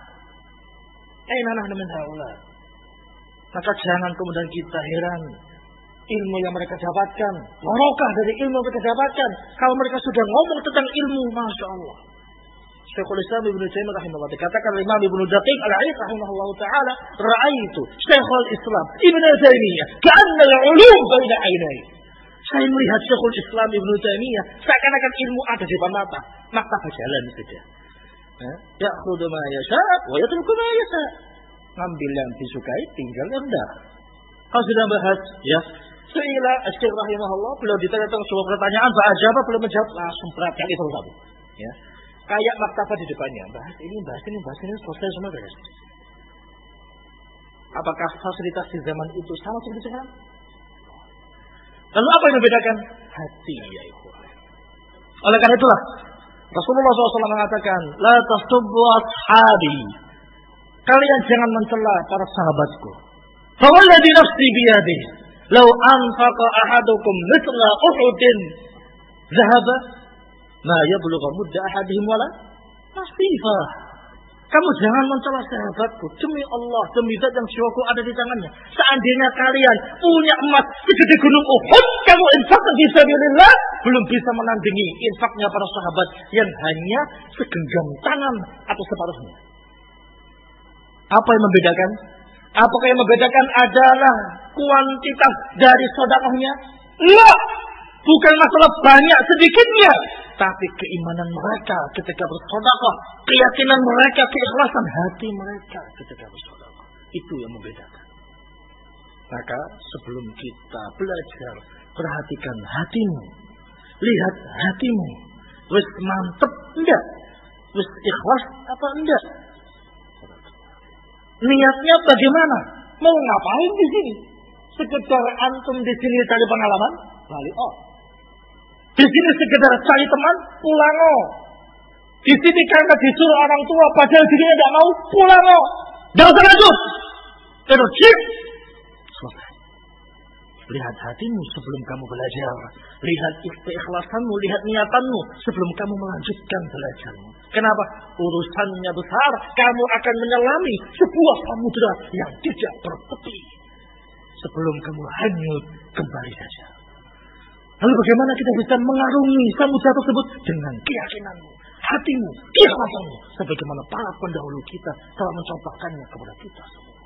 Aina nahnu min haula. Maka jangan kemudian kita heran. Ilmu yang mereka dapatkan, barokah dari ilmu yang mereka dapatkan. Kalau mereka sudah ngomong tentang ilmu, masya Allah. Syekhul Islam Ibnu Taimiyah rahimahullah dikatakan Imam Ibnu Daqiq Al-Aid rahimahullah taala, "Ra'aitu Syekhul Islam Ibnu Taimiyah ka'anna al-'ulum baina 'ainai." Saya melihat Syekhul Islam Ibnu Taimiyah seakan-akan ilmu ada di depan mata, maka berjalan saja. Ya'khudhu ma yasha' wa yatruku ma yasha'. Ngambil yang disukai, tinggal yang enggak. Kalau sudah bahas, ya. Sehingga Syekh rahimahullah beliau ditanya tentang sebuah pertanyaan, fa'ajaba beliau menjawab langsung perhatian itu satu. Ya. Kayak maktabah di depannya, bahas ini, bahas ini, bahas ini, selesai semua beres. Apakah fasilitas di zaman itu sama seperti sekarang? Lalu apa yang membedakan? Hati ya ikhwan. Oleh karena itulah Rasulullah shallallahu alaihi wasallam mengatakan, la tasubbu ashabi. Kalian jangan mencela para sahabatku. Fawalladhi nafsi biyadihi. Lau anfaqa ahadukum mithla Uhudin zahaba ma yablugha mudda ahadihim wala nasifa. Kamu jangan mencela sahabatku. Demi Allah, demi zat yang jiwaku ada di tangannya. Seandainya kalian punya emas segede gunung Uhud, kamu infakkan fi sabilillah, belum bisa menandingi infaknya para sahabat yang hanya segenggam tangan atau separuhnya. Apa yang membedakan? Apakah yang membedakan adalah kuantitas dari sedekahnya? Enggak. Bukan masalah banyak sedikitnya, tapi keimanan mereka ketika bersedekah, keyakinan mereka, keikhlasan hati mereka ketika bersedekah. Itu yang membedakan. Maka sebelum kita belajar, perhatikan hatimu. Lihat hatimu. Wis mantep enggak? Wis ikhlas apa enggak? Niatnya bagaimana? Mau ngapain di sini? Sekedar antum di sini cari pengalaman? Balik oh. Di sini sekedar cari teman? Pulang oh. Di sini karena disuruh orang tua, padahal dirinya tidak mau, pulang oh. Jangan usah lanjut. Terus selesai. Lihat hatimu sebelum kamu belajar. Lihat keikhlasanmu, lihat niatanmu sebelum kamu melanjutkan belajarmu. Kenapa? Urusannya besar. Kamu akan menyelami sebuah samudera yang tidak bertepi. Sebelum kamu hanyut, kembali saja. Lalu bagaimana kita bisa mengarungi samudera tersebut? Dengan keyakinanmu, hatimu, keikhlasanmu. Sebagaimana para pendahulu kita telah mencontohkannya kepada kita semua.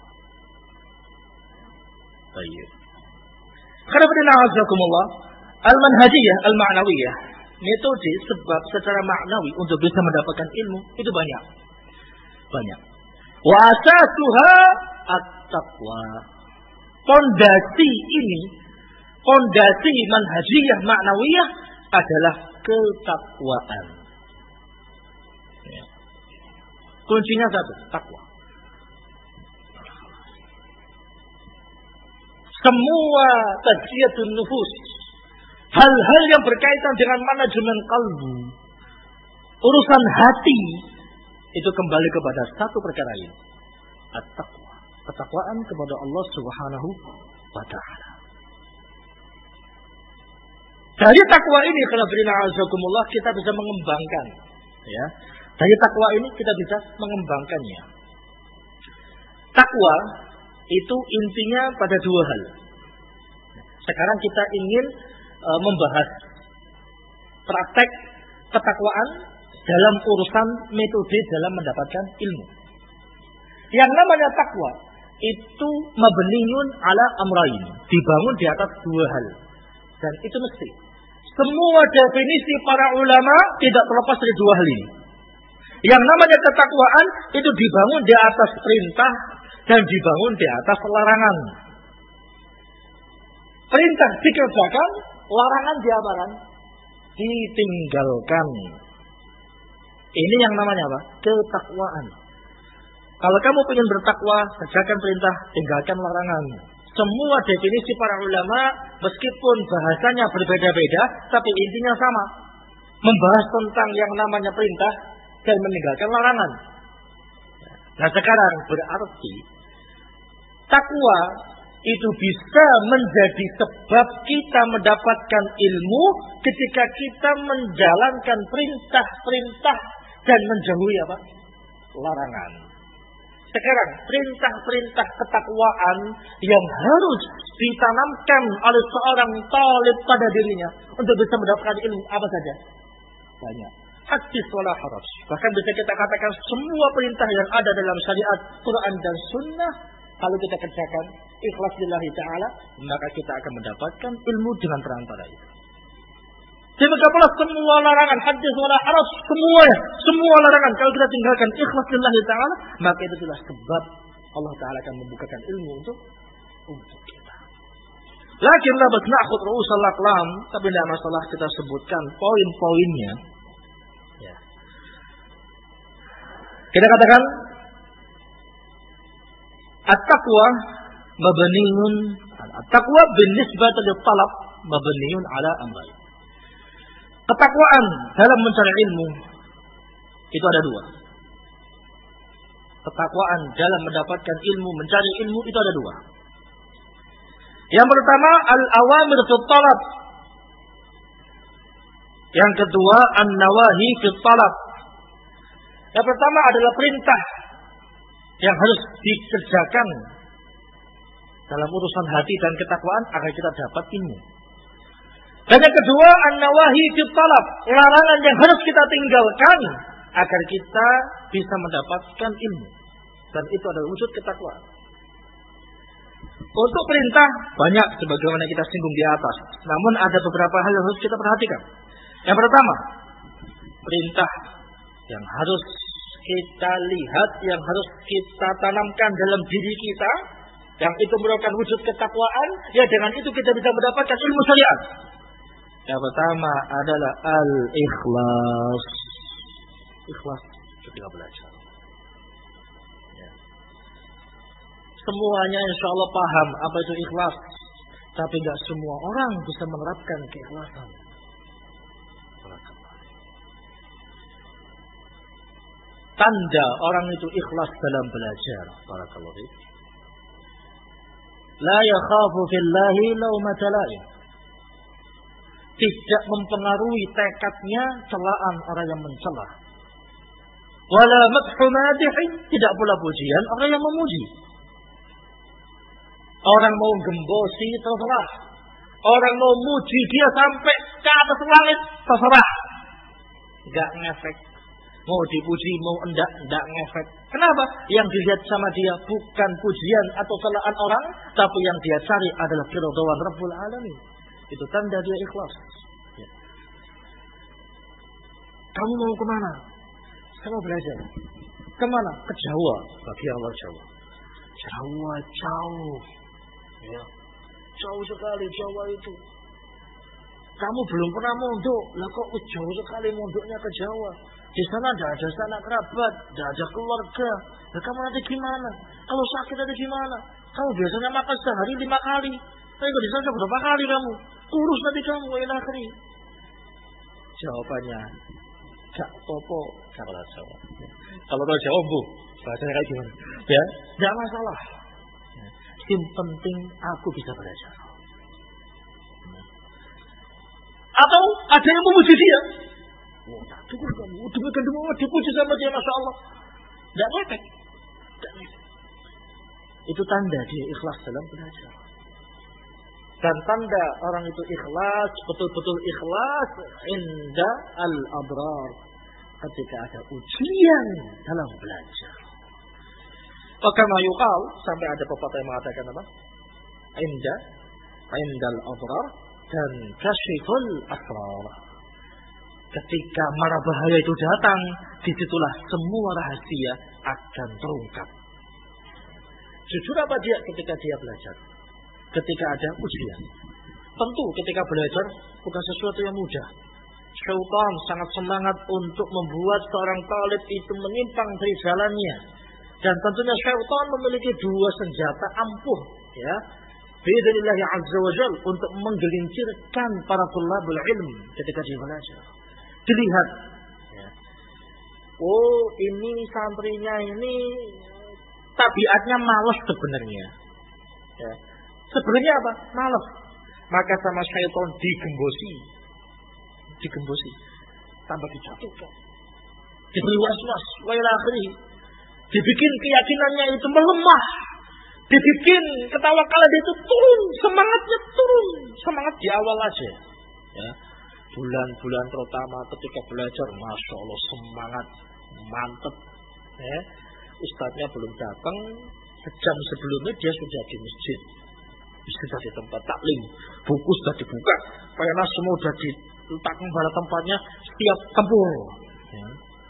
Baik. Karena pada na'azakumullah, al-manhajiyah, al-ma'nawiyah, metode sebab secara maknawi untuk bisa mendapatkan ilmu itu banyak. Banyak. Wa asasuha at-taqwa. Pondasi ini, pondasi manhajiyah ma'nawiyah adalah ketakwaan. Ya. Kuncinya satu, takwa. Semua tazkiyatun nufus, hal-hal yang berkaitan dengan manajemen kalbu, urusan hati, itu kembali kepada satu perkara ini, at-taqwa, ketakwaan kepada Allah Subhanahu wa Ta'ala. Dari takwa ini, kalau beri'azakumullah, kita bisa mengembangkan, ya. Dari takwa ini kita bisa mengembangkannya. Takwa itu intinya pada dua hal. Sekarang kita ingin e, membahas praktek ketakwaan dalam urusan metode dalam mendapatkan ilmu. Yang namanya takwa itu mabniun ala amrayn, dibangun di atas dua hal. Dan itu mesti. Semua definisi para ulama tidak terlepas dari dua hal ini. Yang namanya ketakwaan itu dibangun di atas perintah dan dibangun di atas larangan. Perintah dikerjakan, larangan diapakan? Ditinggalkan. Ini yang namanya apa? Ketakwaan. Kalau kamu ingin bertakwa, kerjakan perintah, tinggalkan larangan. Semua definisi para ulama, meskipun bahasanya berbeda-beda, tapi intinya sama. Membahas tentang yang namanya perintah dan meninggalkan larangan. Nah sekarang berarti takwa itu bisa menjadi sebab kita mendapatkan ilmu ketika kita menjalankan perintah-perintah dan menjauhi apa? Larangan. Sekarang perintah-perintah ketakwaan yang harus ditanamkan oleh seorang talib pada dirinya untuk bisa mendapatkan ilmu apa saja? Banyak. Hadis wala haraj. Bahkan bisa kita katakan semua perintah yang ada dalam syariat Quran dan Sunnah, kalau kita kerjakan ikhlas lillahi ta'ala, maka kita akan mendapatkan ilmu dengan perantara itu. Demikian pula semua larangan, hadis wala haraj, semuanya, semua larangan kalau kita tinggalkan ikhlas lillahi ta'ala, maka itu adalah sebab Allah Ta'ala akan membukakan ilmu untuk untuk kita. Lakin la bas na'khud ru'usal aqlam, tapi tidak masalah kita sebutkan poin-poinnya. Ya. Kita katakan at-taqwa mabniun at-taqwa binisbati lit-talab mabniun ala amrayn. Ketakwaan dalam mencari ilmu itu ada dua. Ketakwaan dalam mendapatkan ilmu, mencari ilmu itu ada dua. Yang pertama al-awamir fi talab. Yang kedua an-nawahi fi talab. Yang pertama adalah perintah yang harus dikerjakan dalam urusan hati dan ketakwaan agar kita dapat ilmu. Dan yang kedua, an-nawahi fi talab, larangan yang harus kita tinggalkan agar kita bisa mendapatkan ilmu. Dan itu adalah wujud ketakwaan. Untuk perintah banyak sebagaimana kita singgung di atas. Namun ada beberapa hal yang harus kita perhatikan. Yang pertama, perintah yang harus kita lihat, yang harus kita tanamkan dalam diri kita, yang itu merupakan wujud ketakwaan, ya dengan itu kita bisa mendapatkan ilmu syariat. Yang pertama adalah al-ikhlas. Ikhlas ketika belajar. Ya. Semuanya insya Allah paham apa itu ikhlas, tapi tidak semua orang bisa menerapkan keikhlasan. Tanda orang itu ikhlas dalam belajar. Barakallahu fiik. La yakhafu fillahi laumata laim. Tidak mempengaruhi tekadnya celaan orang yang mencela. Wala madhu madihin, tidak pula pujian orang yang memuji. Orang mau gembosi terserah. Orang mau muji dia sampai ke atas langit terserah. Enggak ngefek. Mau dipuji, mau enggak, enggak ngefek. Kenapa? Yang dilihat sama dia bukan pujian atau celaan orang, tapi yang dia cari adalah keridhaan Rabbul Alamin. Itu tanda dia ikhlas. Ya. Kamu mau kemana? Saya mau belajar. Kemana? Ke Jawa. Bagi Allah Jawa. Jawa jauh. Ya. Jauh sekali Jawa itu. Kamu belum pernah mondok, lah kok jauh sekali mondoknya ke Jawa? Di sana tidak ada sanak kerabat, tidak ada keluarga. Nah, kamu nanti gimana? Kalau sakit nanti gimana? Kamu biasanya makan sehari lima kali. Tapi di sana berapa kali kamu? Kurus nanti kamu, ila akhiri. Jawabannya, gak popo kalau Jawa. Kalau tahu Jawa, bu, bahasanya kayak gimana? Ya, tidak masalah. Yang penting aku bisa belajar. Atau ada yang memuji dia. Oh, dengar kamu, dengarkan demam, dipuji sama dia, masya Allah. Tidak ngefek. Itu tanda dia ikhlas dalam belajar. Dan tanda orang itu ikhlas, betul-betul ikhlas, inda al-abrar. Ketika ada ujian dalam belajar. Kama yuqal, sampai ada pepatah yang mengatakan apa? Inda, inda al-abrar, dan kasyiful asrar. Ketika mara bahaya itu datang, disitulah semua rahasia akan terungkap. Jujur apa dia ketika dia belajar? Ketika ada ujian. Tentu ketika belajar bukan sesuatu yang mudah. Syaitan sangat semangat untuk membuat seorang talib itu menyimpang dari jalannya. Dan tentunya syaitan memiliki dua senjata ampuh, ya. Biidznillah azza wa jalla, untuk menggelincirkan para thalabul ilm ketika dia belajar. Dilihat, ya. Oh ini santrinya ini tabiatnya malas sebenarnya. Ya. Sebenarnya apa? Malas. Maka sama syaitan digembosi, digembosi, tambah dijatuhkan, diberi was-was, wa ila akhirih, dibikin keyakinannya itu melemah, dibikin ketawakalan itu turun, semangatnya turun, semangat di awal aja. Ya. Bulan-bulan terutama ketika belajar, masya Allah semangat, mantep. Ya. Ustadznya belum datang, sejam sebelumnya dia sudah di masjid. Sudah di tempat taklim, buku sudah dibuka, pena semua sudah diletakkan pada tempatnya, setiap tempur. Ya.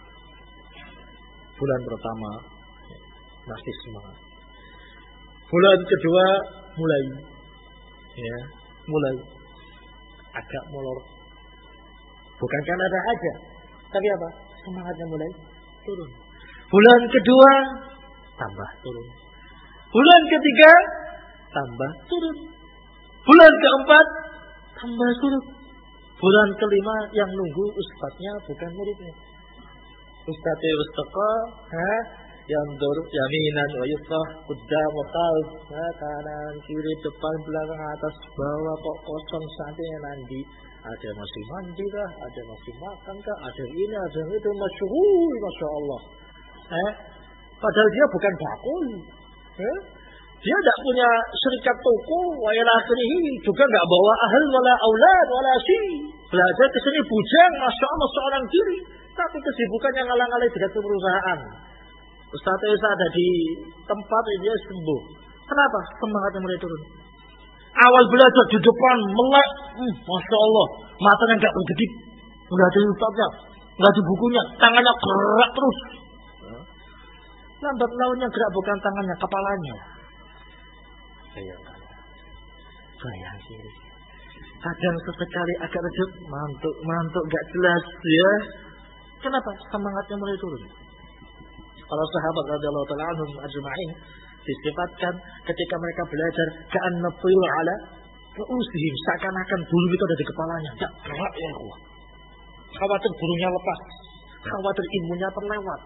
Bulan pertama ya, masih semangat. Bulan kedua mulai, ya, mulai agak molor. Bukan karena ada aja, tapi apa? Semangatnya mulai turun. Bulan kedua tambah turun. Bulan ketiga tambah turun. Bulan keempat tambah turun. Bulan kelima yang nunggu ustadznya bukan muridnya. Ustadznya ustaqa, ha, yang doruk yaminan wa yusrah, qudam wa khalf, kanan kiri depan belakang atas bawah, kok kosong saatnya nanti. Ada masih mandi kah? Ada masih makan kah? Ada ini, ada itu, masyhur, masya Allah. Eh, padahal dia bukan bakul. Eh? Dia tidak punya serikat toko, wa ila akhirih, juga tidak bawa ahal wala aulad wala si. Belajar ke sini bujang, masya Allah seorang diri, tapi kesibukannya ngalang-ngalang direktur perusahaan. Ustaz Isa ada di tempat dia sembuh. Kenapa? Semangatnya mulai turun. Awal belajar di depan melek, hmm, masya Allah, matanya nggak berkedip, nggak ada ustadznya, nggak ada bukunya, tangannya gerak terus. Lambat launnya gerak bukan tangannya, kepalanya. Bayangkan, bayangkan. Kadang sesekali agak redup, mantuk, mantuk, nggak jelas, ya. Kenapa? Semangatnya mulai turun. Para sahabat radhiyallahu ta'ala anhum ajma'in disifatkan ketika mereka belajar ka'anna tuyul ala ru'usihim, seakan-akan bulu itu ada di kepalanya. Enggak gerak ya Allah. Khawatir bulunya lepas, khawatir ilmunya terlewat.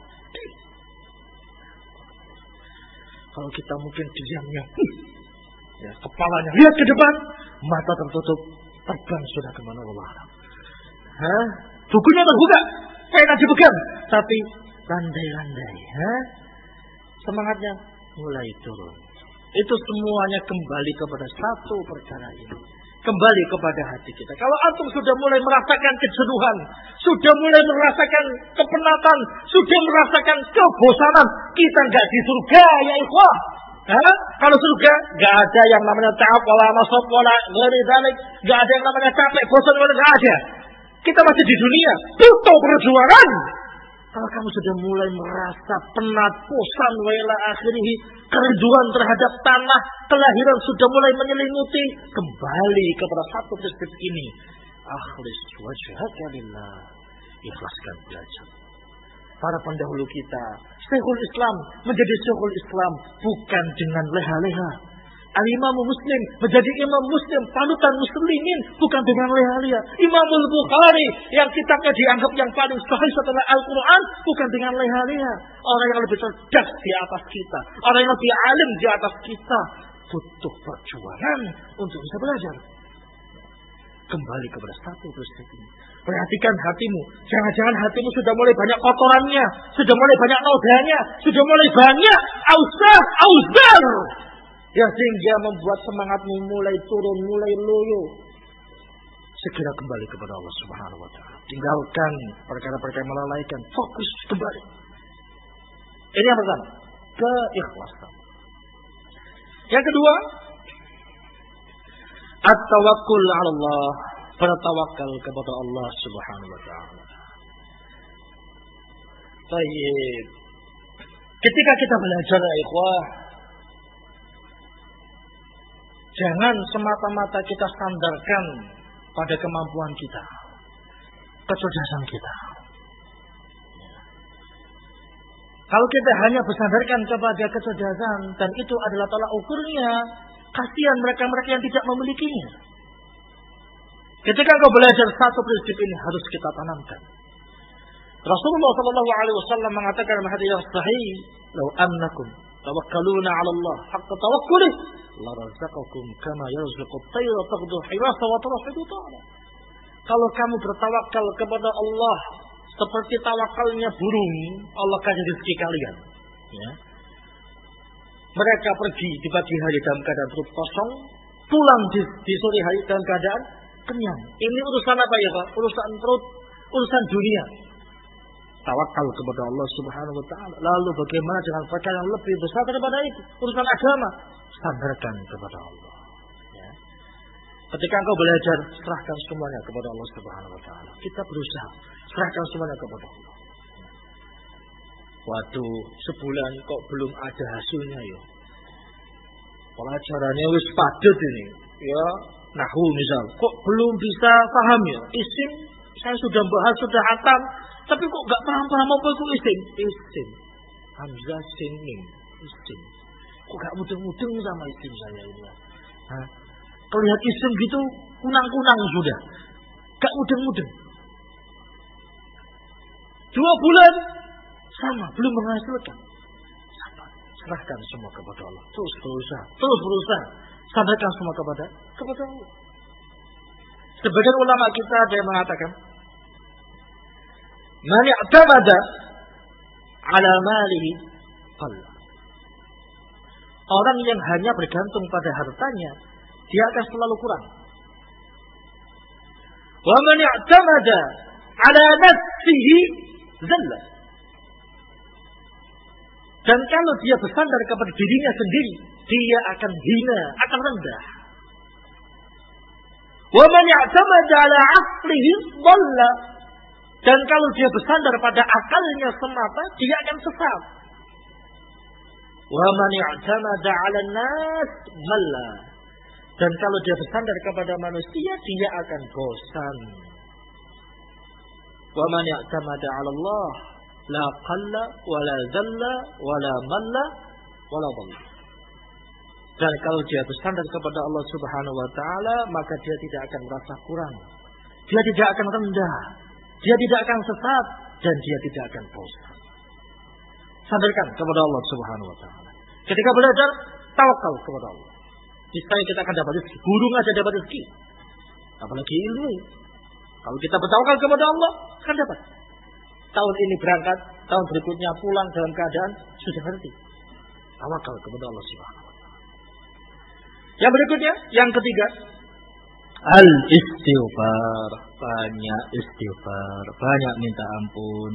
Kalau kita mungkin diamnya, ya, kepalanya lihat ke depan, mata tertutup, terbang sudah kemana Allah. Hah? Bukunya terbuka, pena dipegang, tapi landai-landai. Hah? Semangatnya mulai turun. Itu semuanya kembali kepada satu perkara ini. Kembali kepada hati kita. Kalau antum sudah mulai merasakan kejenuhan, sudah mulai merasakan kepenatan, sudah merasakan kebosanan, kita nggak di surga ya ikhwah. Hah? Kalau surga nggak ada yang namanya ta'ab wala nasab wala ghairi dzalik, nggak ada yang namanya capek, bosan wala nggak ada. Kita masih di dunia, butuh perjuangan. Kalau kamu sudah mulai merasa penat, bosan, wala akhirih, kerinduan terhadap tanah, kelahiran sudah mulai menyelimuti, kembali kepada satu prinsip ini. Akhlis wajhaka lillah. Ikhlaskan belajar. Para pendahulu kita, Syekhul Islam menjadi Syekhul Islam bukan dengan leha-leha. Al-Imam Muslim menjadi Imam Muslim, panutan muslimin, bukan dengan leha-leha. Imamul Bukhari yang kitabnya dianggap yang paling sahih setelah Al-Quran, bukan dengan leha-leha. Orang yang lebih cerdas di atas kita, orang yang lebih alim di atas kita, butuh perjuangan untuk bisa belajar. Kembali kepada satu prinsip ini. Perhatikan hatimu. Jangan-jangan hatimu sudah mulai banyak kotorannya, sudah mulai banyak nodanya, sudah mulai banyak ausar, ausar. Ya sehingga membuat semangatmu mulai turun, mulai loyo. Segera kembali kepada Allah Subhanahu wa taala. Tinggalkan perkara-perkara yang melalaikan, fokus kembali. Ini yang pertama, keikhlasan. Yang kedua, at-tawakkul 'ala Allah, bertawakal kepada Allah Subhanahu wa taala. Baik. Ketika kita belajar ya ikhwah, jangan semata-mata kita sandarkan pada kemampuan kita, kecerdasan kita. Kalau kita hanya bersandarkan kepada kecerdasan dan itu adalah tolak ukurnya, kasihan mereka-mereka yang tidak memilikinya. Ketika engkau belajar satu prinsip ini harus kita tanamkan. Rasulullah sallallahu alaihi wasallam mengatakan dalam hadis yang sahih, "Lau annakum tawakkaluna 'ala Allah haqqa tawakkulih, la razaqakum kama yarzuqu at-tayra taghdu hirasa wa taruhu ta'ala." Kalau kamu bertawakal kepada Allah seperti tawakalnya burung, Allah kasih rezeki kalian. Ya. Mereka pergi di pagi hari dalam keadaan perut kosong, pulang di, di sore hari dalam keadaan kenyang. Ini urusan apa ya Pak? Urusan perut, urusan dunia. Tawakal kepada Allah Subhanahu wa taala. Lalu bagaimana dengan perkara yang lebih besar daripada itu? Urusan agama, sandarkan kepada Allah. Ya. Ketika engkau belajar, serahkan semuanya kepada Allah Subhanahu wa taala. Kita berusaha serahkan semuanya kepada Allah. Waduh, sebulan kok belum ada hasilnya ya. Pelajarannya wis padat ini. Ya, nahwu misal, kok belum bisa paham ya? Isim saya sudah bahas, sudah hatam, tapi kok enggak paham-paham apa itu isim? Isim. Hamzah sin mim, isim. Kok enggak mudeng-mudeng sama isim saya ini ya? Hah? Kalau lihat isim gitu kunang-kunang sudah. Enggak mudeng-mudeng. Dua bulan sama, belum menghasilkan. Sabar, serahkan semua kepada Allah. Terus berusaha, terus berusaha. Sadarkan semua kepada kepada Allah. Sebagian ulama kita ada yang mengatakan, "Man i'tamada 'ala malihi qalla." Orang yang hanya bergantung pada hartanya, dia akan selalu kurang. Wa man i'tamada 'ala nafsihi zalla. Dan kalau dia bersandar kepada dirinya sendiri, dia akan hina, akan rendah. Wa man i'tamada 'ala 'aqlihi dhalla. Dan kalau dia bersandar pada akalnya semata, dia akan sesat. Wa man i'tamada 'ala an-nas dhalla. Dan kalau dia bersandar kepada manusia, dia akan bosan. Wa man i'tamada 'ala Allah la qalla wa la zalla wa la malla wa la dhalla. Dan kalau dia bersandar kepada Allah Subhanahu wa taala, maka dia tidak akan merasa kurang. Dia tidak akan rendah. Dia tidak akan sesat dan dia tidak akan bosan. Sandarkan kepada Allah Subhanahu wa taala. Ketika belajar, tawakal kepada Allah. Niscaya kita akan dapat rezeki. Burung aja dapat rezeki. Apalagi ilmu. Kalau kita bertawakal kepada Allah, akan dapat. Tahun ini berangkat, tahun berikutnya pulang dalam keadaan sudah ngerti. Tawakal kepada Allah Subhanahu wa taala. Yang berikutnya, yang ketiga, al-istighfar. Banyak istighfar, banyak minta ampun.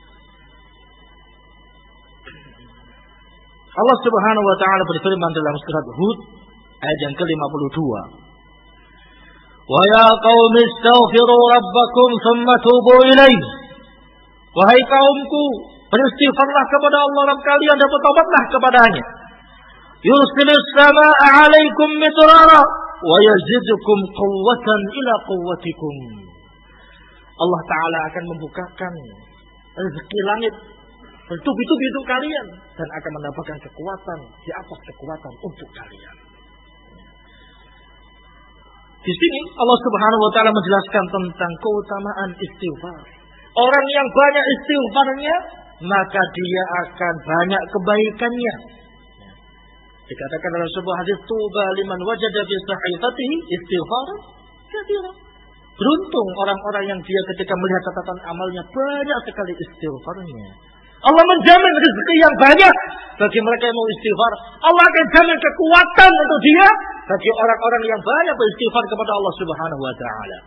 Allah Subhanahu wa taala berfirman dalam surat Hud ayat yang ke lima puluh dua. Wa ya qaumi astaghfiru rabbakum thumma tubu ilaihi. Wahai kaumku, beristighfarlah kepada Allah Rabb kalian dan bertobatlah kepadanya. Yursilis samaa'a 'alaikum midrara wa yazidkum quwwatan ila quwwatikum. Allah Ta'ala akan membukakan rezeki langit bertubi-tubi untuk kalian dan akan mendapatkan kekuatan di atas kekuatan untuk kalian. Di sini Allah Subhanahu wa taala menjelaskan tentang keutamaan istighfar. Orang yang banyak istighfarnya, maka dia akan banyak kebaikannya. Dikatakan dalam sebuah hadis, tuba liman wajada fi sahifatihi istighfaran katsira. Beruntung orang-orang yang dia ketika melihat catatan amalnya banyak sekali istighfarnya. Allah menjamin rezeki yang banyak bagi mereka yang mau istighfar. Allah akan jamin kekuatan untuk dia bagi orang-orang yang banyak beristighfar kepada Allah Subhanahu wa taala.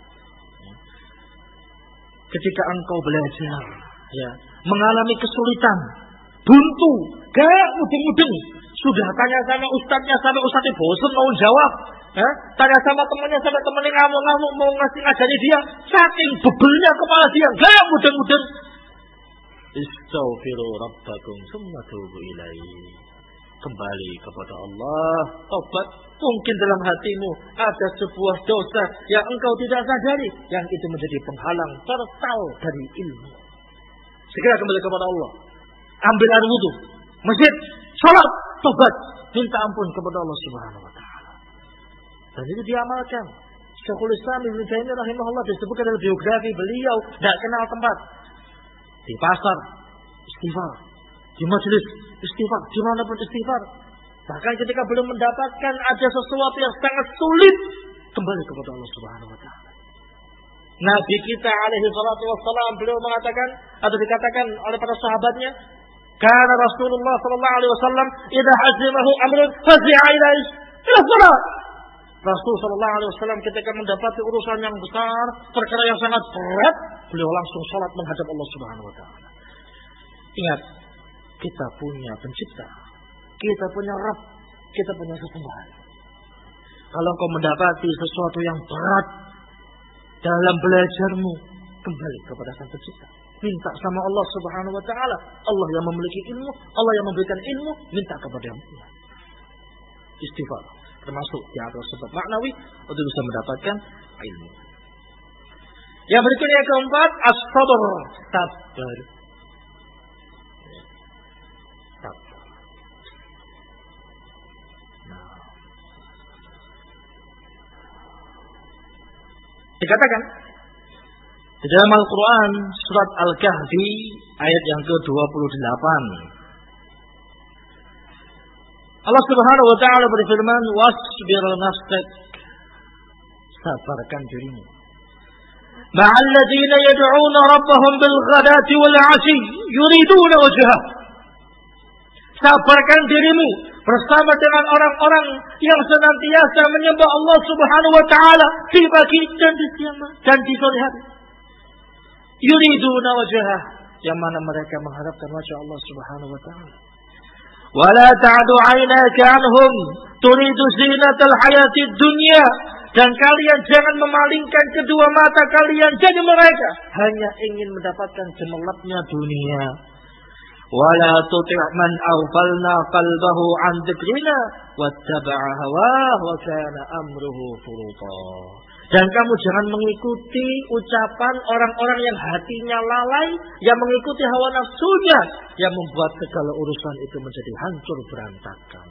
Ketika engkau belajar, ya, mengalami kesulitan, buntu, kayak mudeng-mudeng, sudah tanya sama ustadznya sampai ustadznya bosan mau jawab, ya, tanya sama temannya sampai temannya ngamuk-ngamuk mau ngasih ngajari dia, saking bebelnya kepala dia, kayak mudeng-mudeng. Istaghfiru rabbakum tsumma tubu ilaihi. Kembali kepada Allah, tobat. Mungkin dalam hatimu ada sebuah dosa yang engkau tidak sadari, yang itu menjadi penghalang tertal dari ilmu. Segera kembali kepada Allah. Ambil air wudu, masjid, salat, tobat, minta ampun kepada Allah Subhanahu wa taala. Dan itu diamalkan. Syekhul Islam Ibnu Taimiyah rahimahullah disebutkan dalam biografi beliau, tidak kenal tempat. Di pasar, istighfar. Di majelis, istighfar. Dimanapun istighfar. Bahkan ketika belum mendapatkan ada sesuatu yang sangat sulit, kembali kepada Allah Subhanahu wa taala. Nabi kita alaihi salatu wassalam beliau mengatakan atau dikatakan oleh para sahabatnya, kana Rasulullah sallallahu alaihi wasallam idza hazimahu amrun fazi'a ila ila salat. Rasul sallallahu alaihi wasallam ketika mendapati urusan yang besar, perkara yang sangat berat, beliau langsung salat menghadap Allah Subhanahu wa taala. Ingat, kita punya pencipta, kita punya Rabb, kita punya sesembahan. Kalau kau mendapati sesuatu yang berat dalam belajarmu, kembali kepada Sang Pencipta. Minta sama Allah Subhanahu wa taala. Allah yang memiliki ilmu, Allah yang memberikan ilmu, minta kepada-Nya. Istighfar termasuk di antara sebab maknawi untuk bisa mendapatkan ilmu. Yang berikutnya yang keempat, as-sabr, sabar. Sabar. Nah. Dikatakan di dalam Al-Quran surat Al-Kahfi ayat yang ke dua puluh delapan. Allah Subhanahu wa taala berfirman, "Wasbir nafsak." Sabarkan dirimu. Ma'al ladzina yad'una rabbahum bil ghadati wal 'ashi yuriduna wajhah. Sabarkan dirimu bersama dengan orang-orang yang senantiasa menyembah Allah Subhanahu wa taala di pagi dan di siang dan di sore hari. Yuriduna wajhah, yang mana mereka mengharapkan wajah Allah Subhanahu wa taala. Wala ta'du 'ainaka 'anhum turidu zinatal hayatid dunya. Dan kalian jangan memalingkan kedua mata kalian dari mereka, hanya ingin mendapatkan cemerlapnya dunia. Wala tuti' man aghfalna qalbahu 'an dzikrina wattaba'a hawahu wa kana amruhu furuta. Dan kamu jangan mengikuti ucapan orang-orang yang hatinya lalai, yang mengikuti hawa nafsunya, yang membuat segala urusan itu menjadi hancur berantakan.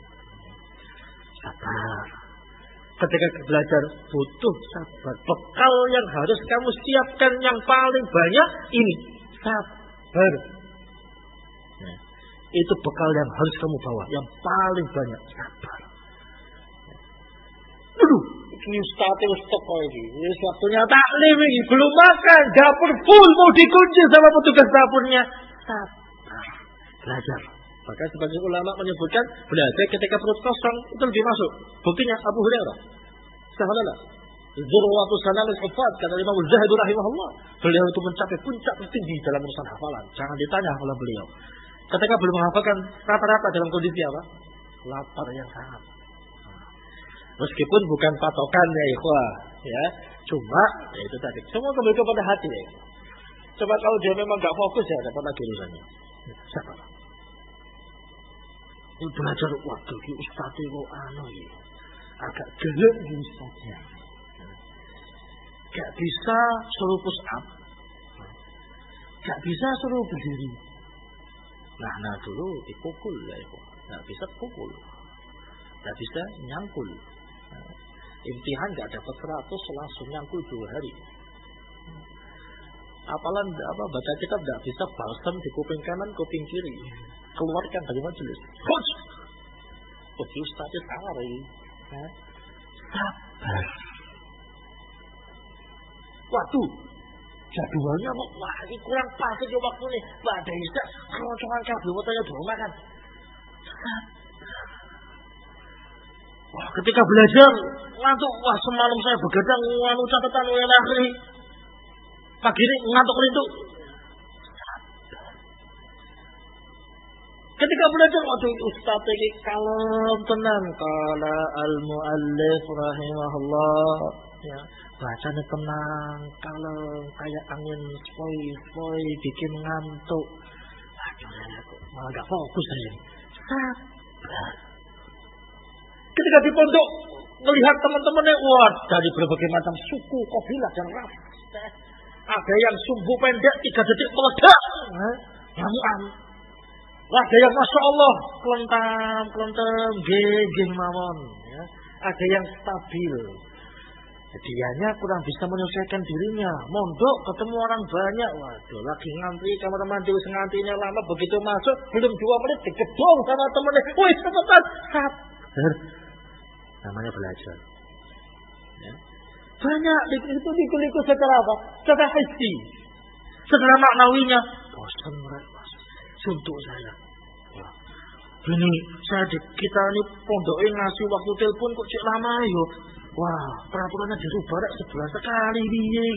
Sabar. Ketika belajar butuh sabar. Bekal yang harus kamu siapkan yang paling banyak ini sabar. Nah, itu bekal yang harus kamu bawa yang paling banyak, sabar. Aduh, ini ustadz ustadz kok ini. Ini waktunya taklim ini, belum makan, dapur full mau dikunci sama petugas dapurnya. Sabar. Belajar. Maka sebagian ulama menyebutkan belajar ketika perut kosong itu lebih masuk. Buktinya Abu Hurairah. Sahabatlah. Zurwatu sanamil hufad kata Imam Az-Zahabi rahimahullah. Beliau itu mencapai puncak tertinggi dalam urusan hafalan. Jangan ditanya oleh beliau. Ketika belum menghafalkan rata-rata dalam kondisi apa? Lapar yang sangat. Meskipun bukan patokannya ikhwah, ya. Cuma ya itu tadi. Semua kembali kepada hati ya. Coba kalau dia memang enggak fokus ya dapat lagi urusannya. Sabar. Ini belajar waktu di ustadz itu anu ya. Agak gelap di ustadznya. Gak bisa suruh push up. Gak bisa suruh berdiri. Nah, nah dulu dipukul ya itu. Gak bisa pukul. Gak bisa nyangkul. Nah, imtihan gak dapat seratus langsung nyangkul dua hari. Apalan apa baca kitab gak bisa balsam di kuping kanan, kuping kiri. Keluarkan dari majelis. Coach. Oh, ustadznya salah ini. Sabar. Waduh, jadwalnya kok wah ini kurang pas aja waktu nih. Mbak ada isa, keroncongan kabel motornya dulu makan. Wah, ketika belajar ngantuk, wah semalam saya begadang nganu catatan W L akhiri. Pagi ini ngantuk rindu. Ketika belajar waktu ustaz ini kalem tenang, kala al-muallif rahimahullah, ya bacanya tenang, kalem kayak angin sepoi-sepoi bikin ngantuk. Aduh, malah gak fokus saya ini. Sabar. Ketika di pondok melihat teman-temannya, wah dari berbagai macam suku, kabilah dan ras. Ada yang sumbu pendek tiga detik meledak, nyamuan. Ada yang masya Allah kelentam, kelentam, geng mawon. Ya. Ada yang stabil. Dianya kurang bisa menyelesaikan dirinya. Mondok ketemu orang banyak. Waduh, lagi ngantri kamar mandi, ngantrinya lama. Begitu masuk, belum dua menit digedor sama temennya. Woi, cepetan, sabar. Namanya belajar. Ya. Banyak itu dikuliku secara apa? Secara hissi, secara maknawinya. Bosan mereka. Untuk saya, wah, ini saya di, kita ini pondoknya ngasih waktu telepon kok cek lama yo, wah peraturannya dirubah rek sebulan sekali biye,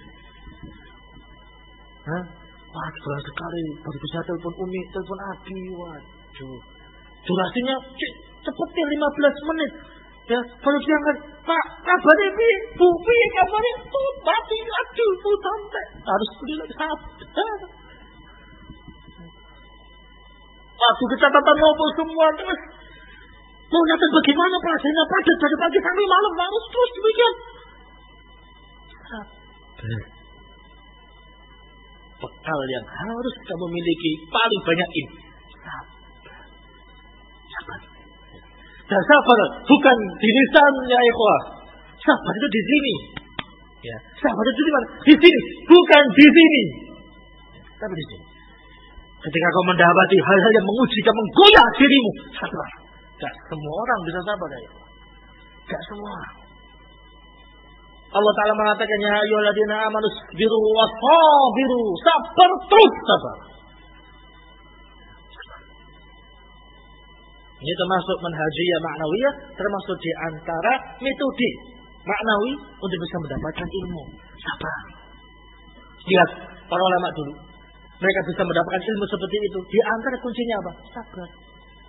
hah? Wah sebulan sekali baru bisa telepon umi, telepon abi, waduh, durasinya cek cepetnya lima belas menit, ya baru diangkat, pak kabarnya bi, bu bi kabarnya tuh mati aduh bu tante, harus beli lagi sabar. Waktu catatan ngobrol semua terus mau nyatet bagaimana pelajarannya padat dari pagi sampai malam harus terus demikian. Bekal yang harus kamu miliki paling banyak ini sabar. Sabar. Dan sabar bukan di lisannya ikhwah. Sabar itu di sini. Ya, sabar itu di mana? Di sini, bukan di sini. Tapi di sini. Ketika kau mendapati hal-hal yang menguji dan menggoyah dirimu, sabar. Gak semua orang bisa sabar ya. Gak semua orang. Allah Ta'ala mengatakan, ya ayyuhalladzina amanu sabiru wasabiru. Sabar terus sabar. Ini termasuk manhajiyah ma'nawiyah, termasuk di antara metode maknawi untuk bisa mendapatkan ilmu. Sabar. Lihat para ulama dulu. Mereka bisa mendapatkan ilmu seperti itu. Di antara kuncinya apa? Sabar.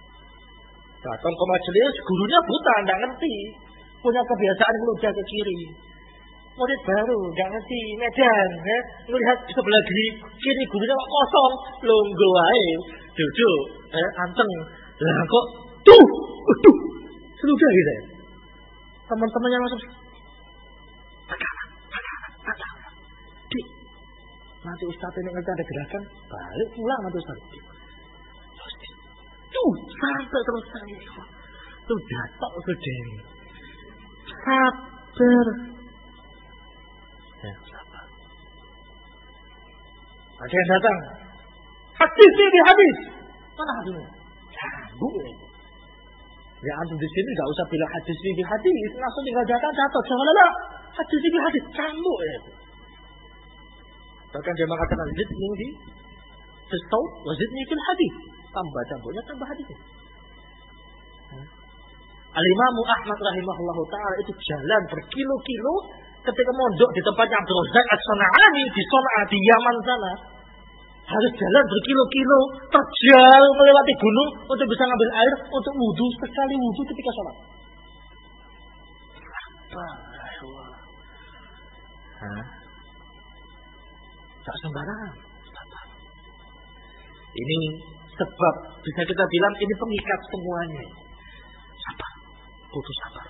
Datang ke majelis, gurunya buta, nggak ngerti. Punya kebiasaan ngeludah ke kiri. Murid baru, nggak ngerti medan. Ya. Melihat sebelah kiri, kiri gurunya kok kosong. Longgo aja. Duduk, eh, anteng. Lah kok, tuh, tuh, seludah gitu ya. Teman-temannya langsung, Dik, nanti Ustaz ini ngerti ada gerakan, balik pulang nanti Ustaz. Tuh, sampai selesai. Tuh, jatuh sudah. Sabar. Ya, sabar. Ada yang datang. Hadis ini hadis. Mana hadisnya? Sambung ya. Ya antum di sini nggak usah bilang hadis ini hadis, langsung tinggal datang jatuh. Jangan lah. Hadis ini hadis. Sambung ya. Bahkan dia mengatakan zidni di sestau, wazidni fil hadis. Tambah campurnya tambah hadisnya. Al-Imam Ahmad rahimahullahu ta'ala itu jalan berkilo-kilo ketika mondok di tempatnya Abdul Razak As-San'ani di Sana'a di Yaman sana. Harus jalan berkilo-kilo, terjal melewati gunung untuk bisa ngambil air untuk wudu, sekali wudu ketika sholat. Hah? Tak sembarangan. Ini sebab bisa kita bilang ini pengikat semuanya. Sabar, butuh sabar.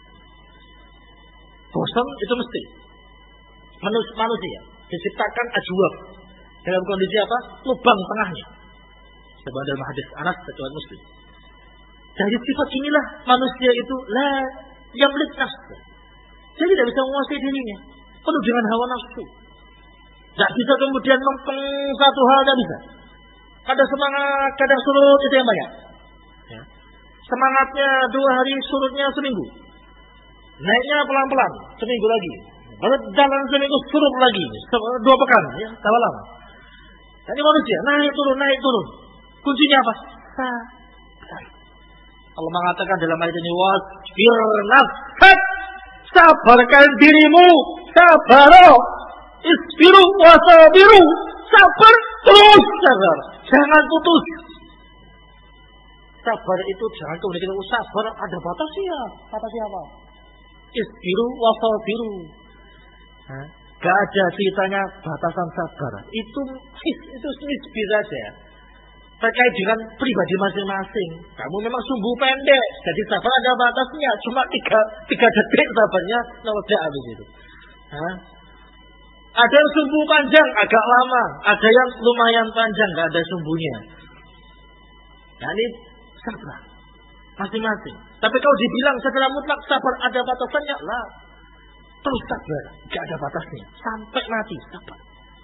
Bosan itu mesti. Manus, manusia diciptakan ajwab dalam kondisi apa? Lubang tengahnya. Sebab dalam hadis Anas riwayat Muslim. Dari sifat inilah manusia itu la yamlik nafsu. Jadi tidak bisa menguasai dirinya. Penuh dengan hawa nafsu. Tidak bisa kemudian mempeng satu hal, tidak bisa. Kadang semangat, kadang surut, itu yang banyak. Ya. Semangatnya dua hari, surutnya seminggu. Naiknya pelan-pelan, seminggu lagi. Baru jalan seminggu, surut lagi. Dua pekan, ya, tak lama. Jadi manusia, naik turun, naik turun. Kuncinya apa? Sabar. Allah mengatakan dalam ayat ini, wasbir nafsak. Sabarkan dirimu. Sabar. Isbiru wasabiru. Sabar, terus sabar. Jangan putus. Sabar itu jangan kemudian kita sabar ada batasnya. Batasnya apa? Isbiru wasabiru. Hah? Gak ada ceritanya batasan sabar. Itu itu nisbi saja. Terkait dengan pribadi masing-masing. Kamu memang sumbu pendek, jadi sabar ada batasnya. Cuma tiga, tiga detik sabarnya, noda habis itu. Hah? Ada yang sumbu panjang, agak lama. Ada yang lumayan panjang, gak ada sumbunya. Nah ini sabar. Masing-masing. Tapi kalau dibilang secara mutlak sabar ada batasannya, lah. Terus sabar, gak ada batasnya. Sampai mati, sabar.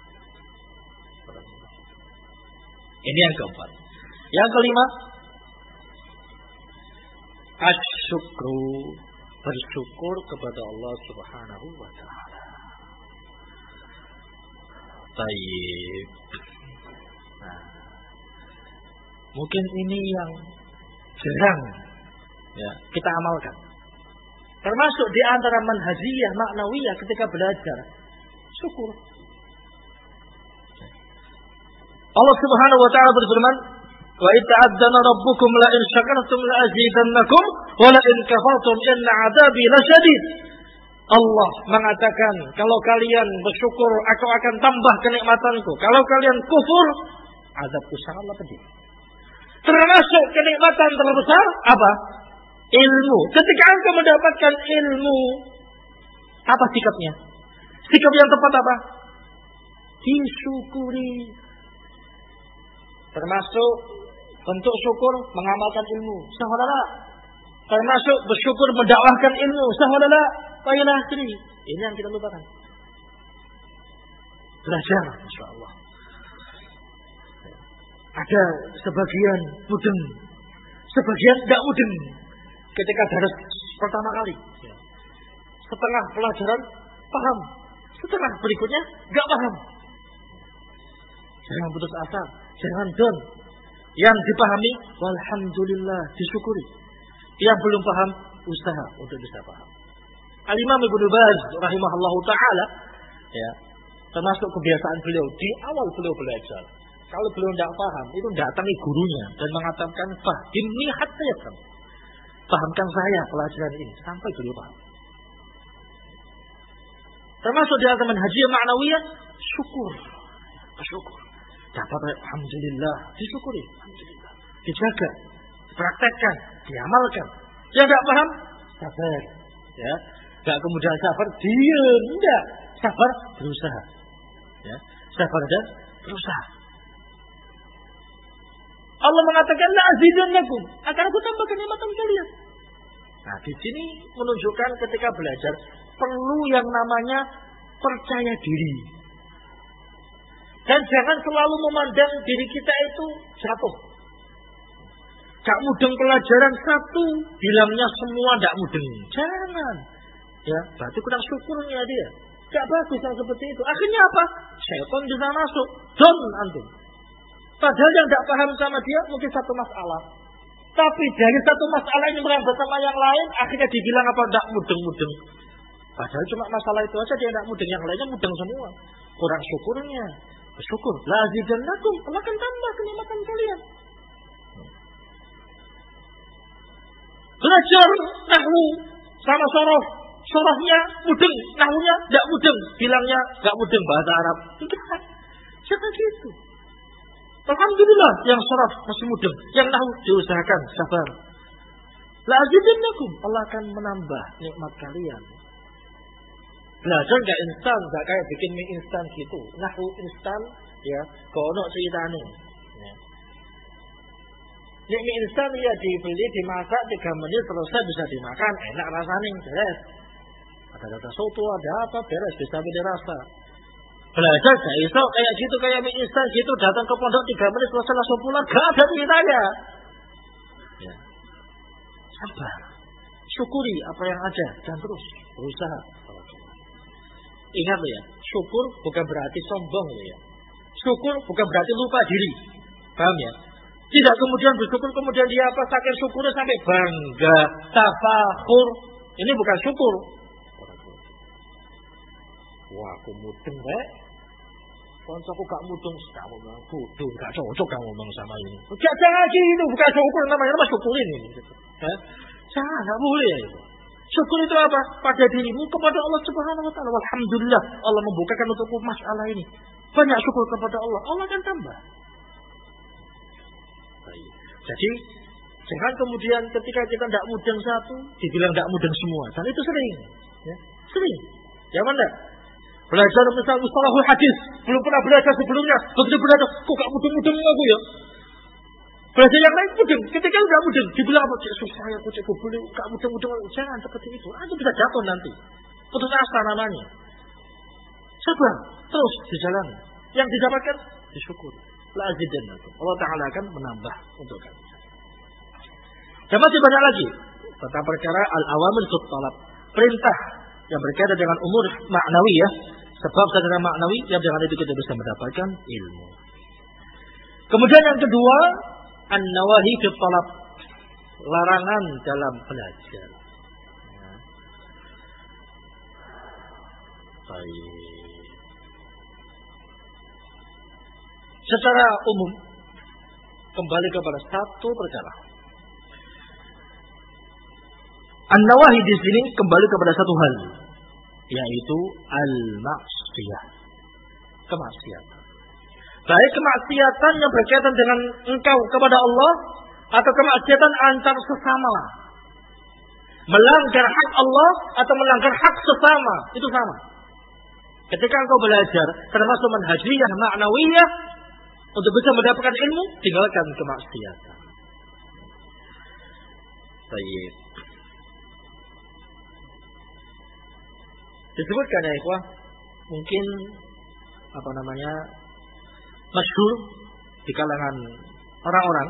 Ini yang keempat. Yang kelima, asyukru, bersyukur kepada Allah Subhanahu wa ta'ala. Baik. Nah, mungkin ini yang jarang ya, kita amalkan. Termasuk di antara manhajiyah, maknawiyah ketika belajar. Syukur. Allah Subhanahu wa ta'ala berfirman, "Wa ita'adzana rabbukum la in syakartum la azidannakum wa la in kafartum inna 'adzabi lasyadid." Allah mengatakan, kalau kalian bersyukur, aku akan tambah kenikmatanku. Kalau kalian kufur, azabku sangatlah pedih. Termasuk kenikmatan terbesar apa? Ilmu. Ketika engkau mendapatkan ilmu, apa sikapnya? Sikap yang tepat apa? Disyukuri. Termasuk bentuk syukur mengamalkan ilmu. Saudara, termasuk bersyukur mendakwahkan ilmu. Saudara, baiklah ini. Ini yang kita lupakan. Belajar, Masya Allah. Ada sebagian mudeng, sebagian tidak mudeng. Ketika daras pertama kali, setengah pelajaran paham, setengah berikutnya nggak paham. Jangan putus asa, jangan down. Yang dipahami, walhamdulillah, disyukuri. Yang belum paham, usaha untuk bisa paham. Al-Imam Ibnu Baz rahimahullahu taala, ya, termasuk kebiasaan beliau di awal beliau belajar. Kalau beliau tidak paham, itu datangi gurunya dan mengatakan, "Fahimni hatta yafham." pahamkan saya pelajaran ini sampai beliau paham. Termasuk di antara manhaj ma'nawiyah syukur. Bersyukur. Dapat alhamdulillah, disyukuri, alhamdulillah. Dijaga, dipraktekkan, diamalkan. Yang enggak paham, sabar. Ya, enggak kemudian sabar diam, enggak. Sabar berusaha. Ya, sabar dan berusaha. Allah mengatakan la azidannakum, akan aku tambahkan nikmatan kalian. Nah, di sini menunjukkan ketika belajar perlu yang namanya percaya diri. Dan jangan selalu memandang diri kita itu jatuh. Gak mudeng pelajaran satu, bilangnya semua gak mudeng. Jangan. Ya, berarti kurang syukurnya dia. Gak bagus yang seperti itu. Akhirnya apa? Syaitan bisa masuk. Don antum. Padahal yang gak paham sama dia mungkin satu masalah. Tapi dari satu masalah ini merambah sama yang lain, akhirnya dibilang apa? Gak mudeng-mudeng. Padahal cuma masalah itu aja dia gak mudeng. Yang lainnya mudeng semua. Kurang syukurnya. Bersyukur. La azidannakum. Allah akan tambah kenikmatan kalian. Belajar nahwu sama sorof. Sorofnya mudeng, nahwunya gak mudeng. Bilangnya gak mudeng bahasa Arab. Enggak. Jangan gitu. Alhamdulillah yang sorof masih mudeng. Yang nahwu diusahakan sabar. La azidannakum. Allah akan menambah nikmat kalian. Belajar gak instan, gak kayak bikin mie instan gitu. Nahwu instan, ya, kono ceritane. Ya. Mie instan ya dibeli, dimasak tiga menit selesai bisa dimakan, enak rasanya, beres. Ada kata soto, ada apa, beres, bisa dirasa. Belajar gak iso kayak gitu, kayak mie instan gitu, datang ke pondok tiga menit selesai langsung pulang, gak ada ceritanya. Ya. Sabar, syukuri apa yang ada dan terus berusaha. Ingat loh ya, syukur bukan berarti sombong loh ya. Syukur bukan berarti lupa diri. Paham ya? Tidak kemudian bersyukur kemudian dia apa saking syukurnya sampai bangga, tafakhur. Ini bukan syukur. Wah, aku mudeng rek. Koncoku gak mudeng, kamu ngomong bodoh, gak cocok kamu ngomong sama ini. Jangan gitu, bukan syukur namanya, nama syukur ini. Hah? Jangan, gak boleh ya itu. Syukur itu apa? Pada dirimu kepada Allah Subhanahu wa taala. Alhamdulillah Allah membukakan untukku masalah ini. Banyak syukur kepada Allah. Allah akan tambah. Jadi jangan kemudian ketika kita tidak mudeng satu, dibilang tidak mudeng semua. Dan itu sering. Ya, sering. Ya mana? Belajar misal mustalahul hadis, belum pernah belajar sebelumnya. Begitu belajar, kok gak mudeng-mudeng aku ya? Belajar yang lain mudeng, ketika enggak mudeng, dibilang apa? Susah ya, aku cek boleh, enggak mudeng-mudeng. Jangan seperti itu, Anda bisa jatuh nanti. Putus asa namanya. Sabar, terus dijalani. Yang didapatkan, disyukur. La azidannakum. Allah Ta'ala akan menambah untuk kalian. Dan masih banyak lagi tentang perkara al-awamil fit talab. Perintah yang berkaitan dengan umur ma'nawiyah, sebab secara ma'nawi yang dengan itu kita bisa mendapatkan ilmu. Kemudian yang kedua, an-nawahi fit talab, larangan dalam belajar. Ya. Baik. Secara umum kembali kepada satu perkara. An-nawahi di sini kembali kepada satu hal, yaitu al-maksiyah, kemaksiatan. Baik kemaksiatan yang berkaitan dengan engkau kepada Allah atau kemaksiatan antar sesama. Melanggar hak Allah atau melanggar hak sesama, itu sama. Ketika engkau belajar termasuk manhajiyah, ma'nawiyah, untuk bisa mendapatkan ilmu, tinggalkan kemaksiatan. Baik. Disebutkan ya ikhwah, mungkin apa namanya masyhur di kalangan orang-orang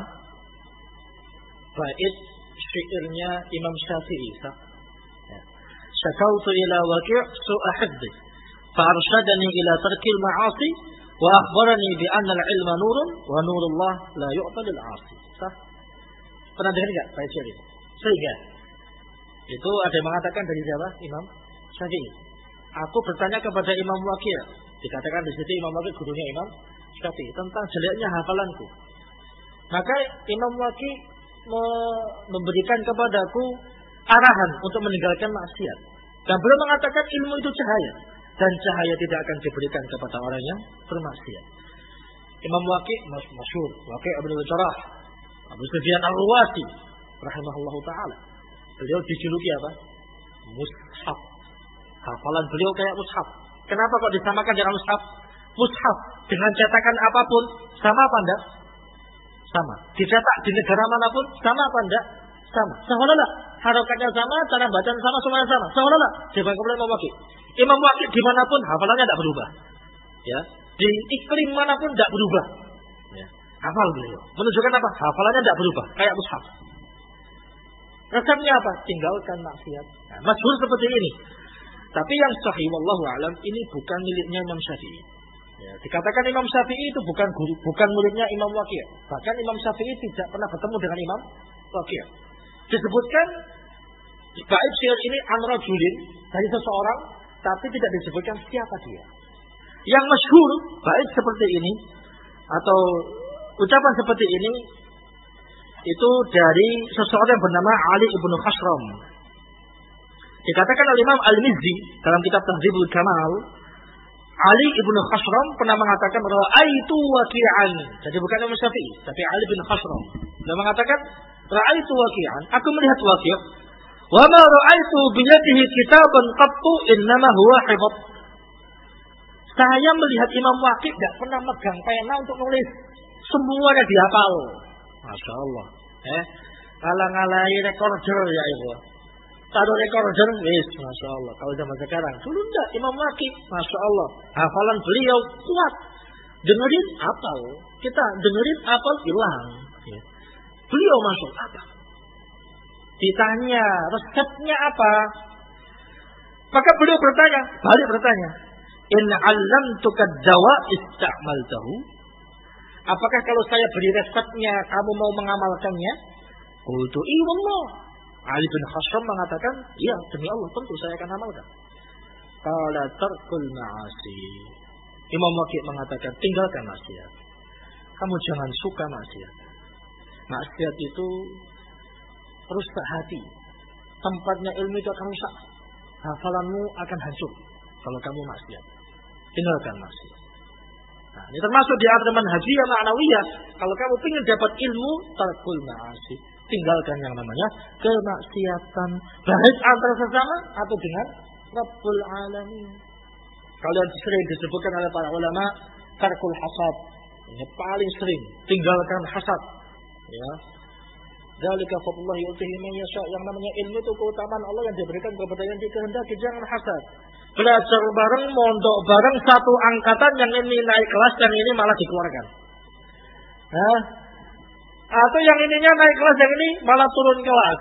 bait syairnya Imam Syafi'i. Ya. Syakautu ila waqi' su'a hifdhi fa arsyadani ila tarkil ma'asi wa akhbarani bi anna al-ilma nurun wa nurullah la yu'ta lil 'asi. Sah? Pernah dengar enggak bait syair itu? Sehingga itu ada yang mengatakan dari siapa? Imam Syafi'i. Aku bertanya kepada Imam Waqi', dikatakan di situ Imam Waqi' gurunya Imam Syafi'i, tentang jeleknya hafalanku. Maka Imam Waqi' memberikan kepadaku arahan untuk meninggalkan maksiat. Dan beliau mengatakan ilmu itu cahaya, dan cahaya tidak akan diberikan kepada orang yang bermaksiat. Imam Waqi' masyhur, Waqi' Ibn al-Jarrah, Abu Sufyan al-Ruwasi rahimahullahu taala. Beliau dijuluki apa? Mushaf. Hafalan beliau kayak mushaf. Kenapa kok disamakan dengan mushaf? Mushaf dengan cetakan apapun sama apa enggak? Sama. Dicetak di negara manapun sama apa enggak? Sama. Seolah-olah harokatnya sama, cara bacaan sama, semuanya sama. Seolah-olah. Jangan kemudian Imam Waqi'. Imam Waqi' dimanapun hafalannya tidak berubah. Ya. Di iklim manapun tidak berubah. Ya. Hafal beliau. Menunjukkan apa? Hafalannya tidak berubah. Kayak mushaf. Resepnya apa? Tinggalkan maksiat. Nah, masyhur seperti ini. Tapi yang sahih wallahu a'lam ini bukan miliknya Imam Syafi'i. Ya, dikatakan Imam Syafi'i itu bukan guru, bukan muridnya Imam Waqi'. Bahkan Imam Syafi'i tidak pernah bertemu dengan Imam Waqi'. Disebutkan bait syair ini an rajulin, dari seseorang, tapi tidak disebutkan siapa dia. Yang masyhur bait seperti ini atau ucapan seperti ini itu dari seseorang yang bernama Ali ibnu Khashram. Dikatakan oleh Imam Al-Mizzi dalam kitab Tahdzibul Kamal, Ali ibnu Khashram pernah mengatakan ra'aitu Waqi'an. Jadi bukan Imam Syafi'i, tapi Ali bin Khashram. Dia mengatakan ra'aitu Waqi'an, aku melihat Waqi'. Wa ma ra'aitu bi yadihi kitaban qattu innama huwa hifdh. Saya melihat Imam Waqi' tidak pernah megang pena untuk nulis. Semuanya dihafal. Masya Allah. Eh, ngalang-ngalai recorder ya ibu. Taruh recorder, wis, masya Allah. Kalau zaman sekarang, dulu enggak. Imam Waqi', masya Allah. Hafalan beliau kuat. Dengerin hafal. Kita dengerin hafal hilang. Ya. Beliau masuk apa? Ditanya resepnya apa? Maka beliau bertanya, balik bertanya. In 'allamtuka ad-dawa ista'maltahu? Apakah kalau saya beri resepnya kamu mau mengamalkannya? Qultu i wallah. Ali bin Khashram mengatakan, iya demi Allah tentu saya akan amalkan. Qala tarkul ma'asi. Imam Waqi' mengatakan tinggalkan maksiat. Kamu jangan suka maksiat. Maksiat itu rusak hati. Tempatnya ilmu itu akan rusak. Hafalanmu akan hancur kalau kamu maksiat. Tinggalkan maksiat. Nah, ini termasuk di antara manhajiyah ma'nawiyah. Kalau kamu ingin dapat ilmu, tarkul ma'asi. Tinggalkan yang namanya kemaksiatan. Baik antara sesama atau dengan Rabbul Alamin. Kalian sering disebutkan oleh para ulama tarkul hasad. Ini paling sering. Tinggalkan hasad. Ya. Dzalika fadlullah yu'tihi man yasha. Yang namanya ilmu itu keutamaan Allah yang diberikan kepada yang dikehendaki. Jangan hasad. Belajar bareng, mondok bareng, satu angkatan, yang ini naik kelas, yang ini malah dikeluarkan. Hah? Atau yang ininya naik kelas, yang ini malah turun kelas.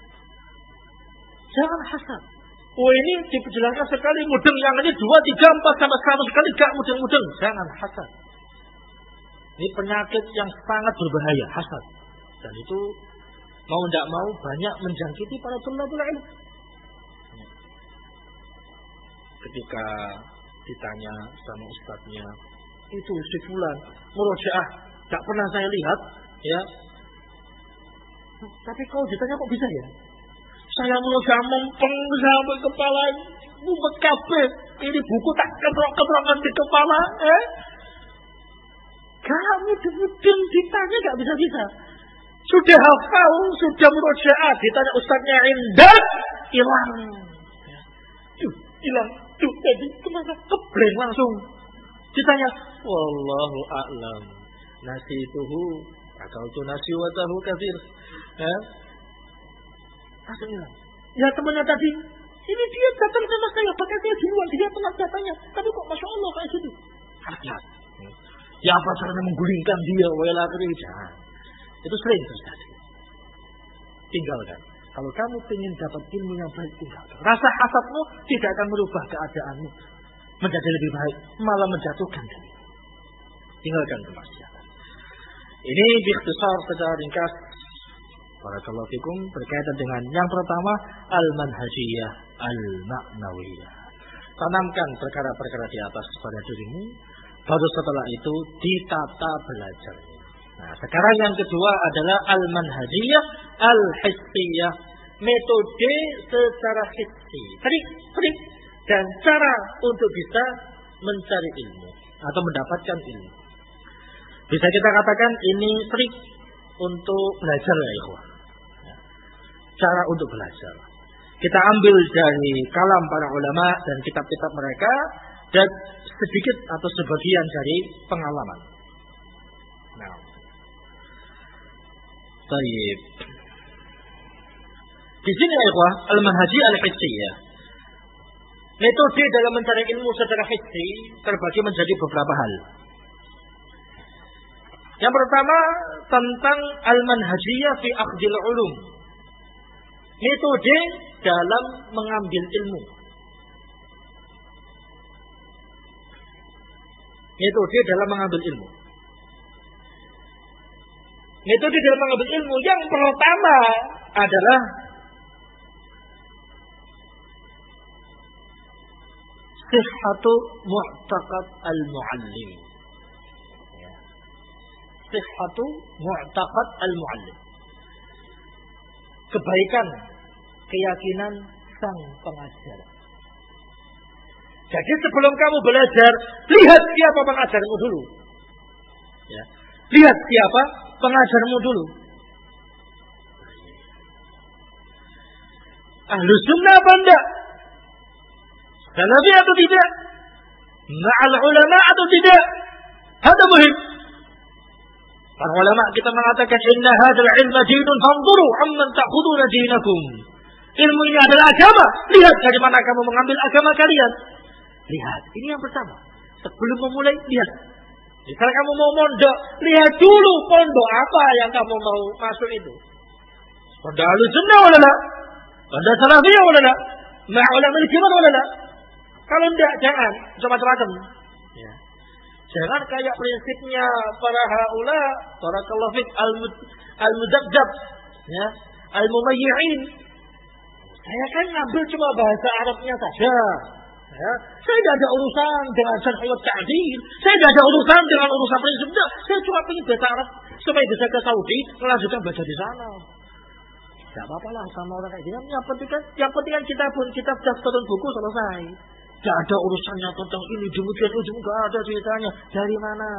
Jangan hasad. Oh ini dijelaskan sekali mudeng, yang ini dua, tiga, empat, sampai seratus kali gak mudeng-mudeng. Jangan hasad. Ini penyakit yang sangat berbahaya, hasad. Dan itu mau tidak mau banyak menjangkiti para thalabul ilm. Ketika ditanya sama ustadznya, itu si fulan murojaah, tak pernah saya lihat, ya. Tapi kalau ditanya kok bisa ya? Saya murojaah mempeng sampai kepala mumet kabeh. Ini buku tak ketrok-ketrokan di kepala, eh? Kamu mudeng ditanya gak bisa-bisa. Sudah hafal, sudah murojaah, ditanya ustadznya indah, hilang. Tuh, hilang. Tuh, jadi kemana? Kebleng langsung. Ditanya, wallahu a'lam. Nasituhu, akaltu nasi wa tahu katsir. Ya. Langsung hilang. Ya temannya tadi, ini dia datang sama saya, pakai dia duluan, dia telah datanya. Tapi kok masya Allah kayak gitu. Hati-hati. Ya apa caranya menggulingkan dia, wa ila akhirih. Jangan. Itu sering terjadi. Tinggalkan. Kalau kamu ingin dapat ilmu yang baik, tinggalkan. Rasa hasadmu tidak akan merubah keadaanmu menjadi lebih baik, malah menjatuhkan diri. Tinggalkan kemaksiatan. Ini biikhtisar secara ringkas. Barakallahu fikum, berkaitan dengan yang pertama al-manhajiyah, al-ma'nawiyah. Tanamkan perkara-perkara di atas pada dirimu, baru setelah itu ditata belajarnya. Nah, sekarang yang kedua adalah al-manhajiyah al-hissiyah, metode secara hissi, trik, trik dan cara untuk bisa mencari ilmu atau mendapatkan ilmu. Bisa kita katakan ini trik untuk belajar ya ikhwah. Cara untuk belajar. Kita ambil dari kalam para ulama dan kitab-kitab mereka dan sedikit atau sebagian dari pengalaman. Nah. Baik. Di sini ya ikhwah, al-manhaji al-hissiyah. Metode dalam mencari ilmu secara hissi terbagi menjadi beberapa hal. Yang pertama tentang al-manhajiyah fi akhdil ulum. Metode dalam mengambil ilmu. Metode dalam mengambil ilmu. Metode dalam mengambil ilmu yang pertama adalah sihhatu mu'taqad al-mu'allim. Sihhatu mu'taqad al-mu'allim. Kebaikan, keyakinan sang pengajar. Jadi sebelum kamu belajar, lihat siapa pengajarmu dulu. Ya. Lihat siapa pengajarmu dulu. Ahlus sunnah apa enggak? Salafi atau tidak? Ma'al ulama atau tidak? Hada muhim. Para ulama kita mengatakan inna hadzal ilma dinun fanzuru amman ta'khuduna dinakum. Ilmu ini adalah agama. Lihat dari mana kamu mengambil agama kalian. Lihat, ini yang pertama. Sebelum memulai, lihat. Misalnya kamu mau mondok, lihat dulu pondok apa yang kamu mau masuk itu. Pondok Ahlus Sunnah wala la? Pondok Salafiyah wala la? Ma'ulama al-kibar wala la? Kalau enggak, jangan macam-macam. Ya. Jangan kayak prinsipnya para haula, para kalafik al-mudabdab, ya, al-mumayyi'in. Saya kan ngambil cuma bahasa Arabnya saja. Ya. Saya tidak ada urusan dengan syarh wa ta'dil. Saya tidak ada urusan dengan urusan prinsipnya. Saya cuma ingin bahasa Arab supaya bisa ke Saudi melanjutkan belajar di sana. Tidak apa-apa lah sama orang kayak gini. Yang penting kan, yang penting kan kita pun kita sudah turun buku selesai. Tidak ada urusannya tentang ini demikian itu enggak ada ceritanya. Dari mana?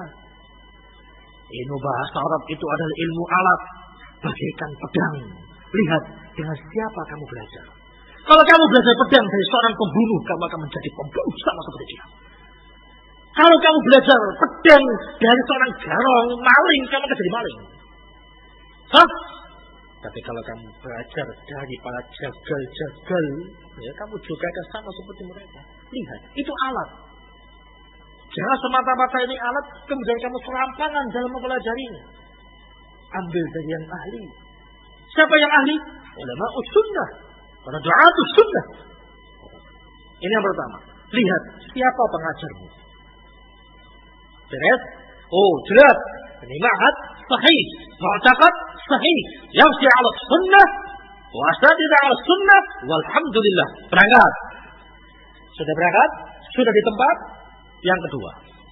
Ilmu bahasa Arab itu adalah ilmu alat bagaikan pedang. Lihat dengan siapa kamu belajar. Kalau kamu belajar pedang dari seorang pembunuh, kamu akan menjadi pembunuh sama seperti dia. Kalau kamu belajar pedang dari seorang garong, maling, kamu akan jadi maling. Hah? Tapi kalau kamu belajar dari para jagal-jagal, ya kamu juga akan sama seperti mereka. Lihat, itu alat. Jangan semata-mata ini alat, kemudian kamu serampangan dalam mempelajarinya. Ambil dari yang ahli. Siapa yang ahli? Ulama sunnah. Para du'atus sunnah. Ini yang pertama. Lihat siapa pengajarmu. Jelas? Oh, jelas. Ini ma'had sahih, mu'taqad sahih, yamsi 'ala sunnah wa asatidz 'ala sunnah walhamdulillah. Berangkat. Sudah berangkat? Sudah di tempat? Yang kedua.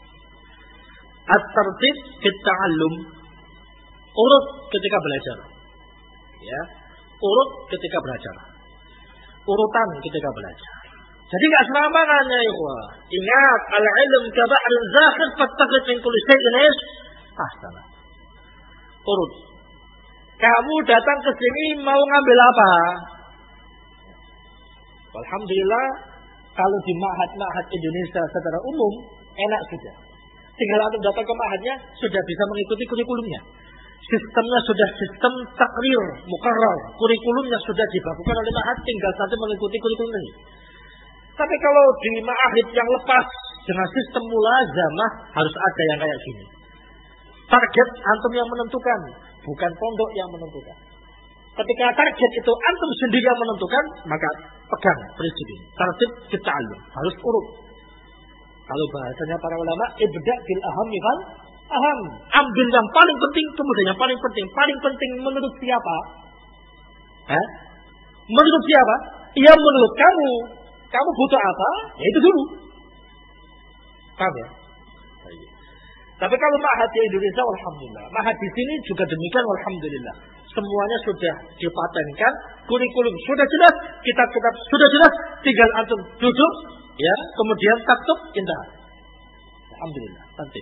At-tartib fit ta'allum. Urut ketika belajar. Ya. Urut ketika belajar. Urutan ketika belajar. Jadi enggak serampangan ya ikhwah. Ingat, al-ilm ka bahrun zakhir fattakhid min kulli shay'in is ahsana. Urut. Kamu datang ke sini mau ngambil apa? Alhamdulillah kalau di ma'had-ma'had Indonesia secara umum enak sudah. Tinggal antum datang ke ma'hadnya sudah bisa mengikuti kurikulumnya. Sistemnya sudah sistem takrir, mukarrar. Kurikulumnya sudah dibakukan oleh ma'had, tinggal saja mengikuti kurikulum ini. Tapi kalau di ma'ahid yang lepas dengan sistem mulazamah harus ada yang kayak gini. Target antum yang menentukan, bukan pondok yang menentukan. Ketika target itu antum sendiri yang menentukan, maka pegang prinsip ini. Tartib fit-ta'allum, harus urut. Kalau bahasanya para ulama, ibda' bil ahami fal aham. Ambil yang paling penting, kemudian yang paling penting. Paling penting menurut siapa? Eh? Menurut siapa? Ya menurut kamu. Kamu butuh apa? Ya itu dulu. Paham ya? Tapi kalau ma'had di Indonesia, alhamdulillah. Ma'had di sini juga demikian, alhamdulillah. Semuanya sudah dipatenkan, kurikulum sudah jelas, kitab-kitab sudah jelas, tinggal antum duduk, ya, kemudian taktub, indah. Alhamdulillah, cantik.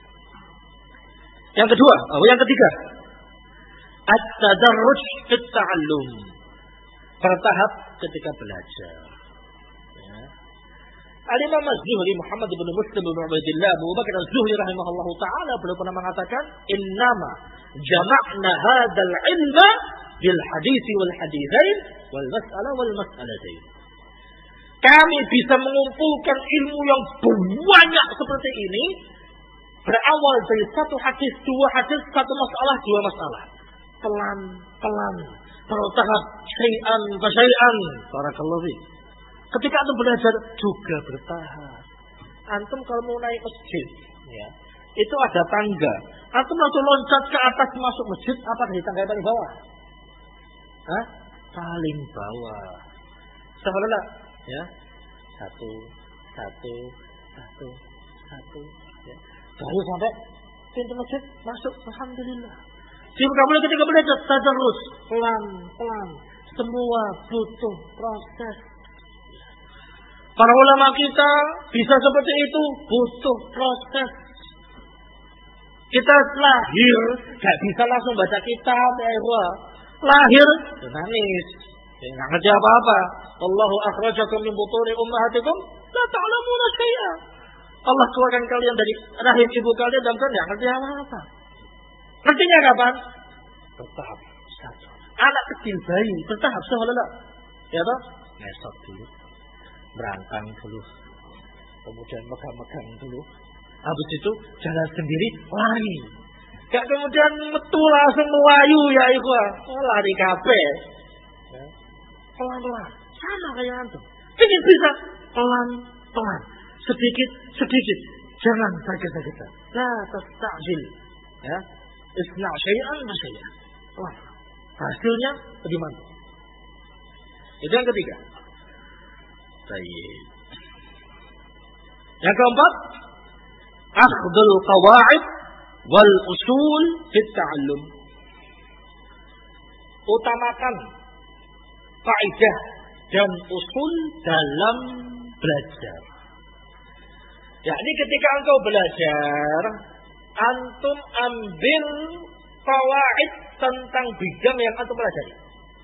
Yang kedua, oh yang ketiga, at-tadarruj fit ta'allum. Bertahap ketika belajar. Ya. Al-Imam Az-Zuhri Muhammad bin Muslim bin Ubaidillah Abu Bakar Az-Zuhri rahimahullahu taala beliau pernah mengatakan, "Innama jama'na hadzal ilma bil hadits wal haditsain wal mas'alah wal mas'alatain." Kami bisa mengumpulkan ilmu yang banyak seperti ini berawal dari satu hadis, dua hadis, satu masalah, dua masalah. Pelan-pelan, bertahap, syai'an fa syai'an. Barakallahu fiik. Ketika antum belajar juga bertahap. Antum kalau mau naik masjid, ya, itu ada tangga. Antum langsung loncat ke atas masuk masjid, apa dari tangga yang paling bawah? Hah? Paling bawah. Subhanallah, ya. Satu, satu, satu, satu, ya. Baru sampai pintu masjid masuk, alhamdulillah. Jadi kamu ketika belajar tadarrus, pelan-pelan, semua butuh proses. Para ulama kita bisa seperti itu, butuh proses. Kita lahir, gak bisa langsung baca kitab, ya Allah. Lahir, nangis, ya, gak ngerti apa-apa. Allahu akhrajakum min butuni ummahatikum, la ta'lamuna syai'a. Allah keluarkan kalian dari rahim ibu kalian dan kalian gak ngerti apa-apa. Ngertinya kapan? Bertahap. Satu. Anak kecil bayi bertahap, subhanallah. Ya toh? Ngesot dulu. Berangkang dulu, kemudian megang-megang dulu, habis itu jalan sendiri, lari. Gak kemudian metu langsung melayu ya ikhwah, oh, lari kabeh. Ya. Pelan-pelan, sama kayak antum. Ingin bisa pelan-pelan, sedikit-sedikit, jangan sakit-sakitan. La tastajil, ya. Isna' syai'an ma syai'an. Wah, hasilnya bagaimana? Itu yang ketiga. Baik. Yang keempat, akhdul qawaid wal usul fit ta'allum. Utamakan kaidah dan usul dalam belajar. Yakni ketika engkau belajar, antum ambil qawaid tentang bidang yang antum pelajari.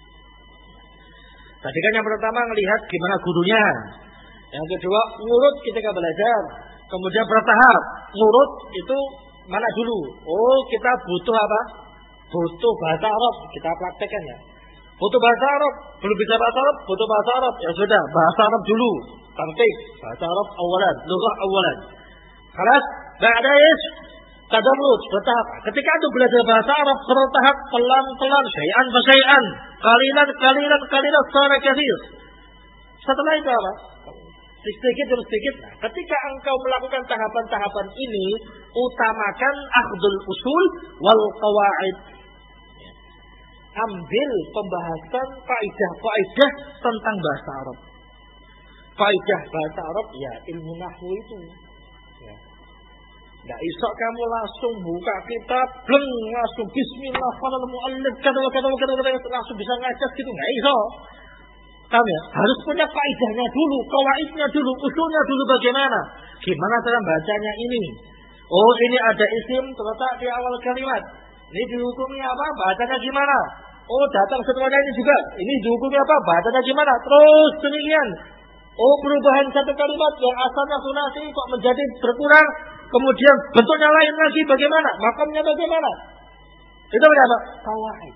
Tadi kan yang pertama melihat gimana gurunya. Yang kedua, ngurut ketika belajar. Kemudian bertahap. Ngurut itu mana dulu? Oh, kita butuh apa? Butuh bahasa Arab. Kita praktekkan ya. Butuh bahasa Arab. Belum bisa bahasa Arab, butuh bahasa Arab. Ya sudah, bahasa Arab dulu. Praktek. Bahasa Arab awalan. Lughah awalan. Khalas, ba'da ish tadarruj, bertahap. Ketika itu belajar bahasa Arab bertahap, pelan-pelan, syai'an fa syai'an, qalilan qalilan qalilan sara katsir. Setelah itu apa? Sedikit demi sedikit. Nah, ketika engkau melakukan tahapan-tahapan ini, utamakan akhdul usul wal qawaid. Ambil pembahasan kaidah-kaidah tentang bahasa Arab. Kaidah bahasa Arab ya ilmu nahwu itu. Ya. Tidak bisa kamu langsung buka kitab, bleng langsung bismillah, fanal mu'allif, kata kata kata kata langsung bisa ngajak gitu, nggak bisa. Paham ya? Harus punya kaidahnya dulu, kawaidnya dulu, usulnya dulu bagaimana? Gimana cara bacanya ini? Oh ini ada isim terletak di awal kalimat. Ini dihukumi apa? Bacanya gimana? Oh datang setelahnya ini juga. Ini dihukumi apa? Bacanya gimana? Terus demikian. Oh perubahan satu kalimat yang asalnya sunasi kok menjadi berkurang. Kemudian bentuknya lain lagi bagaimana? Makamnya bagaimana? Itu apa? Kawaid.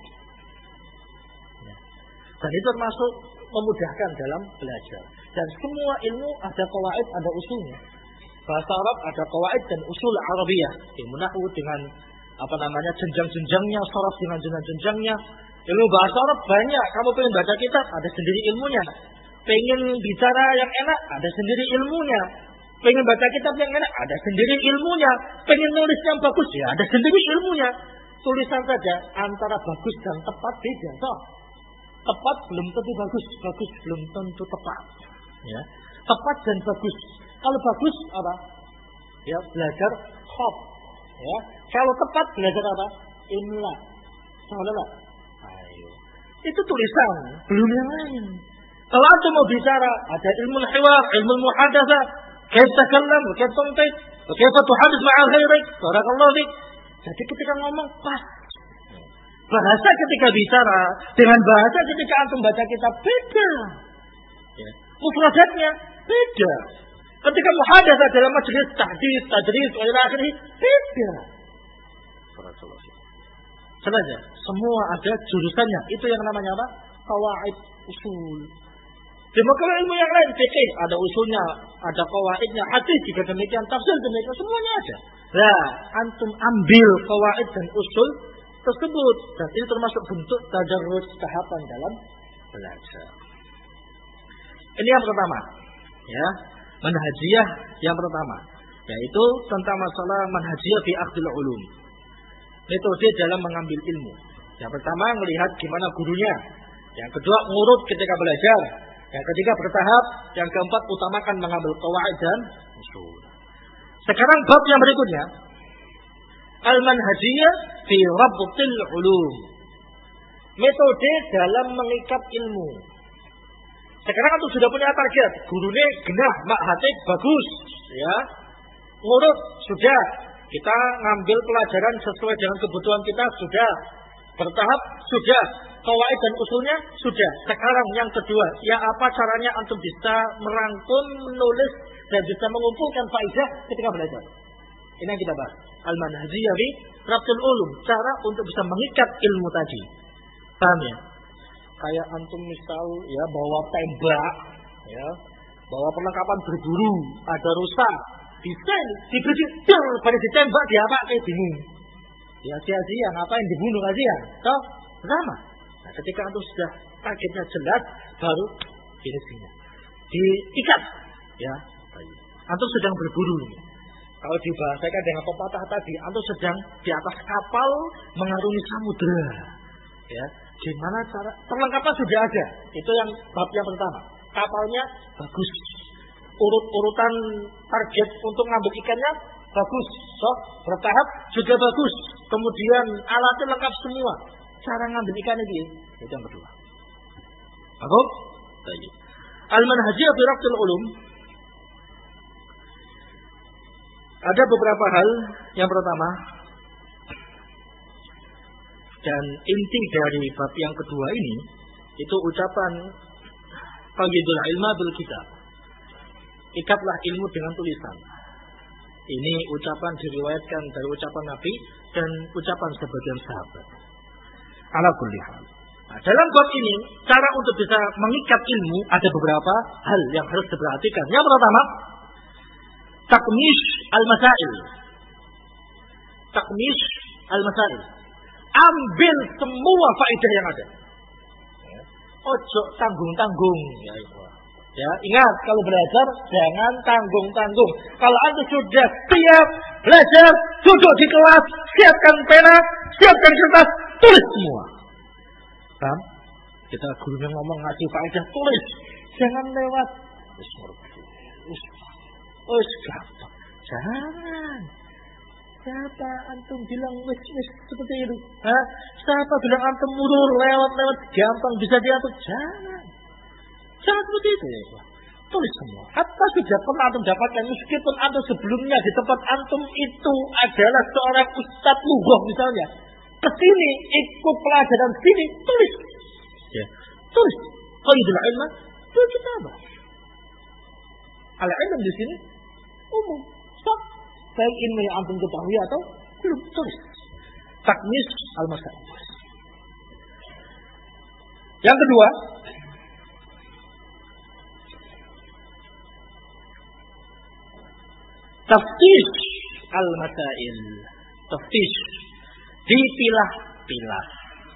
Dan itu termasuk memudahkan dalam belajar. Dan semua ilmu ada kawaid, ada usulnya. Bahasa Arab ada kawaid dan usul Arabiyah. Ilmu nahwu dengan apa namanya jenjang-jenjangnya, sharaf dengan jenjang-jenjangnya. Ilmu bahasa Arab banyak. Kamu pengen baca kitab, ada sendiri ilmunya. Pengen bicara yang enak, ada sendiri ilmunya. Pengen baca kitab yang enak, ada sendiri ilmunya. Pengen nulis yang bagus, ya ada sendiri ilmunya. Tulisan saja antara bagus dan tepat beda. So, tepat belum tentu bagus, bagus belum tentu tepat. Ya, tepat dan bagus. Kalau bagus apa? Ya belajar khaf, Ya, kalau tepat belajar apa? Imla. Salah lah. Ayo. Itu tulisan, belum yang lain. Kalau antum mau bicara, ada ilmu hiwar, ilmu muhadatsah, kaif takallam, kaif tantiq, kaif tuhadits ma'a ghairik. Barakallahu fik. Jadi ketika ngomong pas. Bahasa ketika bicara dengan bahasa ketika antum baca kitab beda. Ya. Mufradatnya beda. Ketika muhadatsah dalam majelis tahdits, tadris, wa ila akhirih beda. Sengaja, semua ada jurusannya. Itu yang namanya apa? Qawaid usul. Demikian ilmu yang lain, fikih ada usulnya, ada qawaidnya, hadis juga demikian, tafsir demikian, semuanya ada. Nah, antum ambil qawaid dan usul tersebut, dan ini termasuk bentuk tadarrus tahapan dalam belajar. Ini yang pertama, ya, manhajiyah yang pertama, yaitu tentang masalah manhajiyah fi akhdil ulum. Metode dalam mengambil ilmu. Yang pertama melihat gimana gurunya. Yang kedua ngurut ketika belajar. Yang ketiga bertahap. Yang keempat utamakan mengambil qawaid dan usul. Sekarang bab yang berikutnya. Al-manhajiyah fi rabtil ulum. Metode dalam mengikat ilmu. Sekarang itu sudah punya target. Gurunya genah, mak hati bagus, ya. Ngurut sudah. Kita ngambil pelajaran sesuai dengan kebutuhan kita sudah. Bertahap sudah. Qawaid dan usulnya sudah. Sekarang yang kedua, ya apa caranya antum bisa merangkum, menulis dan bisa mengumpulkan faedah ketika belajar. Ini yang kita bahas. Al-manhajiyah fi rabtul ulum, cara untuk bisa mengikat ilmu tadi. Paham ya? Kayak antum misal ya bawa tembak, ya, bawa perlengkapan berburu, ada rusa, bisa diberi der pada ditembak dia apa kayak bingung. Ya sia-sia ngapain dibunuh kasihan. Toh sama. Nah, ketika antum sudah targetnya jelas baru finishingnya. Diikat ya. Antum sedang berburu ini. Kalau dibahasakan dengan pepatah tadi, antum sedang di atas kapal mengarungi samudera. Ya, gimana cara? Perlengkapan sudah ada. Itu yang bab yang pertama. Kapalnya bagus. Urut-urutan target untuk ngambil ikannya bagus. So, bertahap juga bagus. Kemudian alatnya lengkap semua. Cara ngambil ikan ini itu yang kedua. Apa? Baik. Al-manhajiyah fi rabtil ulum. Ada beberapa hal. Yang pertama, dan inti dari bab yang kedua ini itu ucapan qayyidul ilma bil kitab. Ikatlah ilmu dengan tulisan. Ini ucapan diriwayatkan dari ucapan Nabi dan ucapan sebagian sahabat. Ala kulli hal. Nah, dalam bab ini cara untuk bisa mengikat ilmu ada beberapa hal yang harus diperhatikan. Yang pertama, takmish al-masail. Takmish al-masail. Ambil semua faedah yang ada. Ojo tanggung-tanggung. Ya, ya, ingat kalau belajar jangan tanggung-tanggung. Kalau anda sudah siap belajar, duduk di kelas, siapkan pena, siapkan kertas, tulis semua. Paham? Kita gurunya ngomong ngasih faedah, tulis. Jangan lewat. Wis gampang. Jangan. Siapa antum bilang wis wis seperti itu? Hah? Siapa bilang antum murur lewat-lewat gampang bisa diatur? Jangan. Jangan seperti itu ya. Tulis semua. Hatta sudah pernah antum dapatkan meskipun antum sebelumnya di tempat antum itu adalah seorang ustadz lughah misalnya. Kesini ikut pelajaran sini tulis. Ya. Tulis. Qaidul ilma itu kita apa? Al-ilm di sini umum. Stop. Baik ilmu yang antum ketahui atau belum, tulis. Takmis al-masail. Yang kedua, taftish al-masail. Taftish. Dipilah-pilah.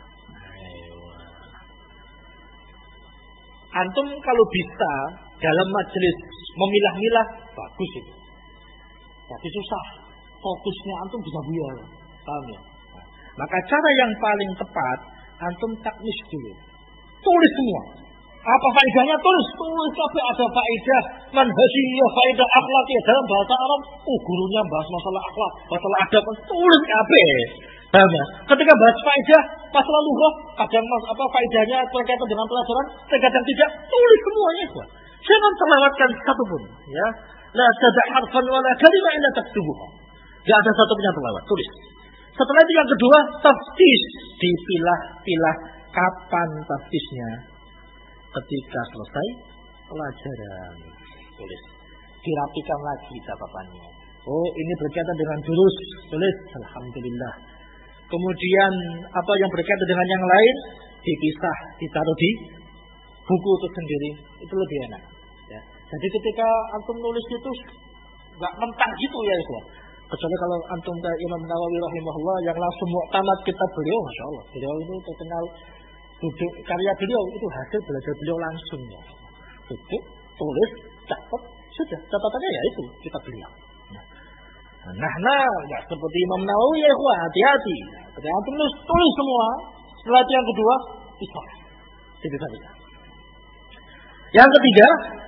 Antum kalau bisa dalam majelis memilah-milah bagus itu. Tapi susah. Fokusnya antum bisa buyar. Paham ya? Nah, maka cara yang paling tepat antum takmis dulu. Tulis semua. Apa faedahnya? Tulis, tulis sampai ada faedah manhajiyah, faedah akhlakiyah dalam bahasa Arab. Oh, gurunya bahas masalah akhlak, masalah adab, tulis kabeh. Paham ya? Ketika bahas faedah masalah lughah, kadang apa faedahnya terkait dengan pelajaran, terkadang tidak, tulis semuanya, ikhwan. Jangan terlewatkan satu pun, ya. La tada' harfan wala kalimah illa taktubuha. Enggak ada satu pun yang terlewat, tulis. Setelah itu yang kedua, taftis, dipilah-pilah kapan taftisnya. Ketika selesai pelajaran, tulis. Dirapikan lagi catatannya. Oh, ini berkaitan dengan durus, tulis. Alhamdulillah. Kemudian apa yang berkaitan dengan yang lain dipisah, ditaruh di buku itu sendiri. Itu lebih enak. Ya. Jadi ketika antum nulis itu nggak mentah gitu ya, ikhwan. Kecuali kalau antum kayak Imam Nawawi rahimahullah yang langsung muktamad kitab beliau, masya Allah. Beliau ini terkenal duduk karya beliau itu hasil belajar beliau langsung ya. Duduk, tulis, catat, sudah catatannya ya itu kitab beliau. Nah, nah, nggak seperti Imam Nawawi ya, ikhwan, hati-hati. Ketika antum tulis, tulis semua. Setelah itu yang kedua, pisah. Tidak-tidak. Yang ketiga,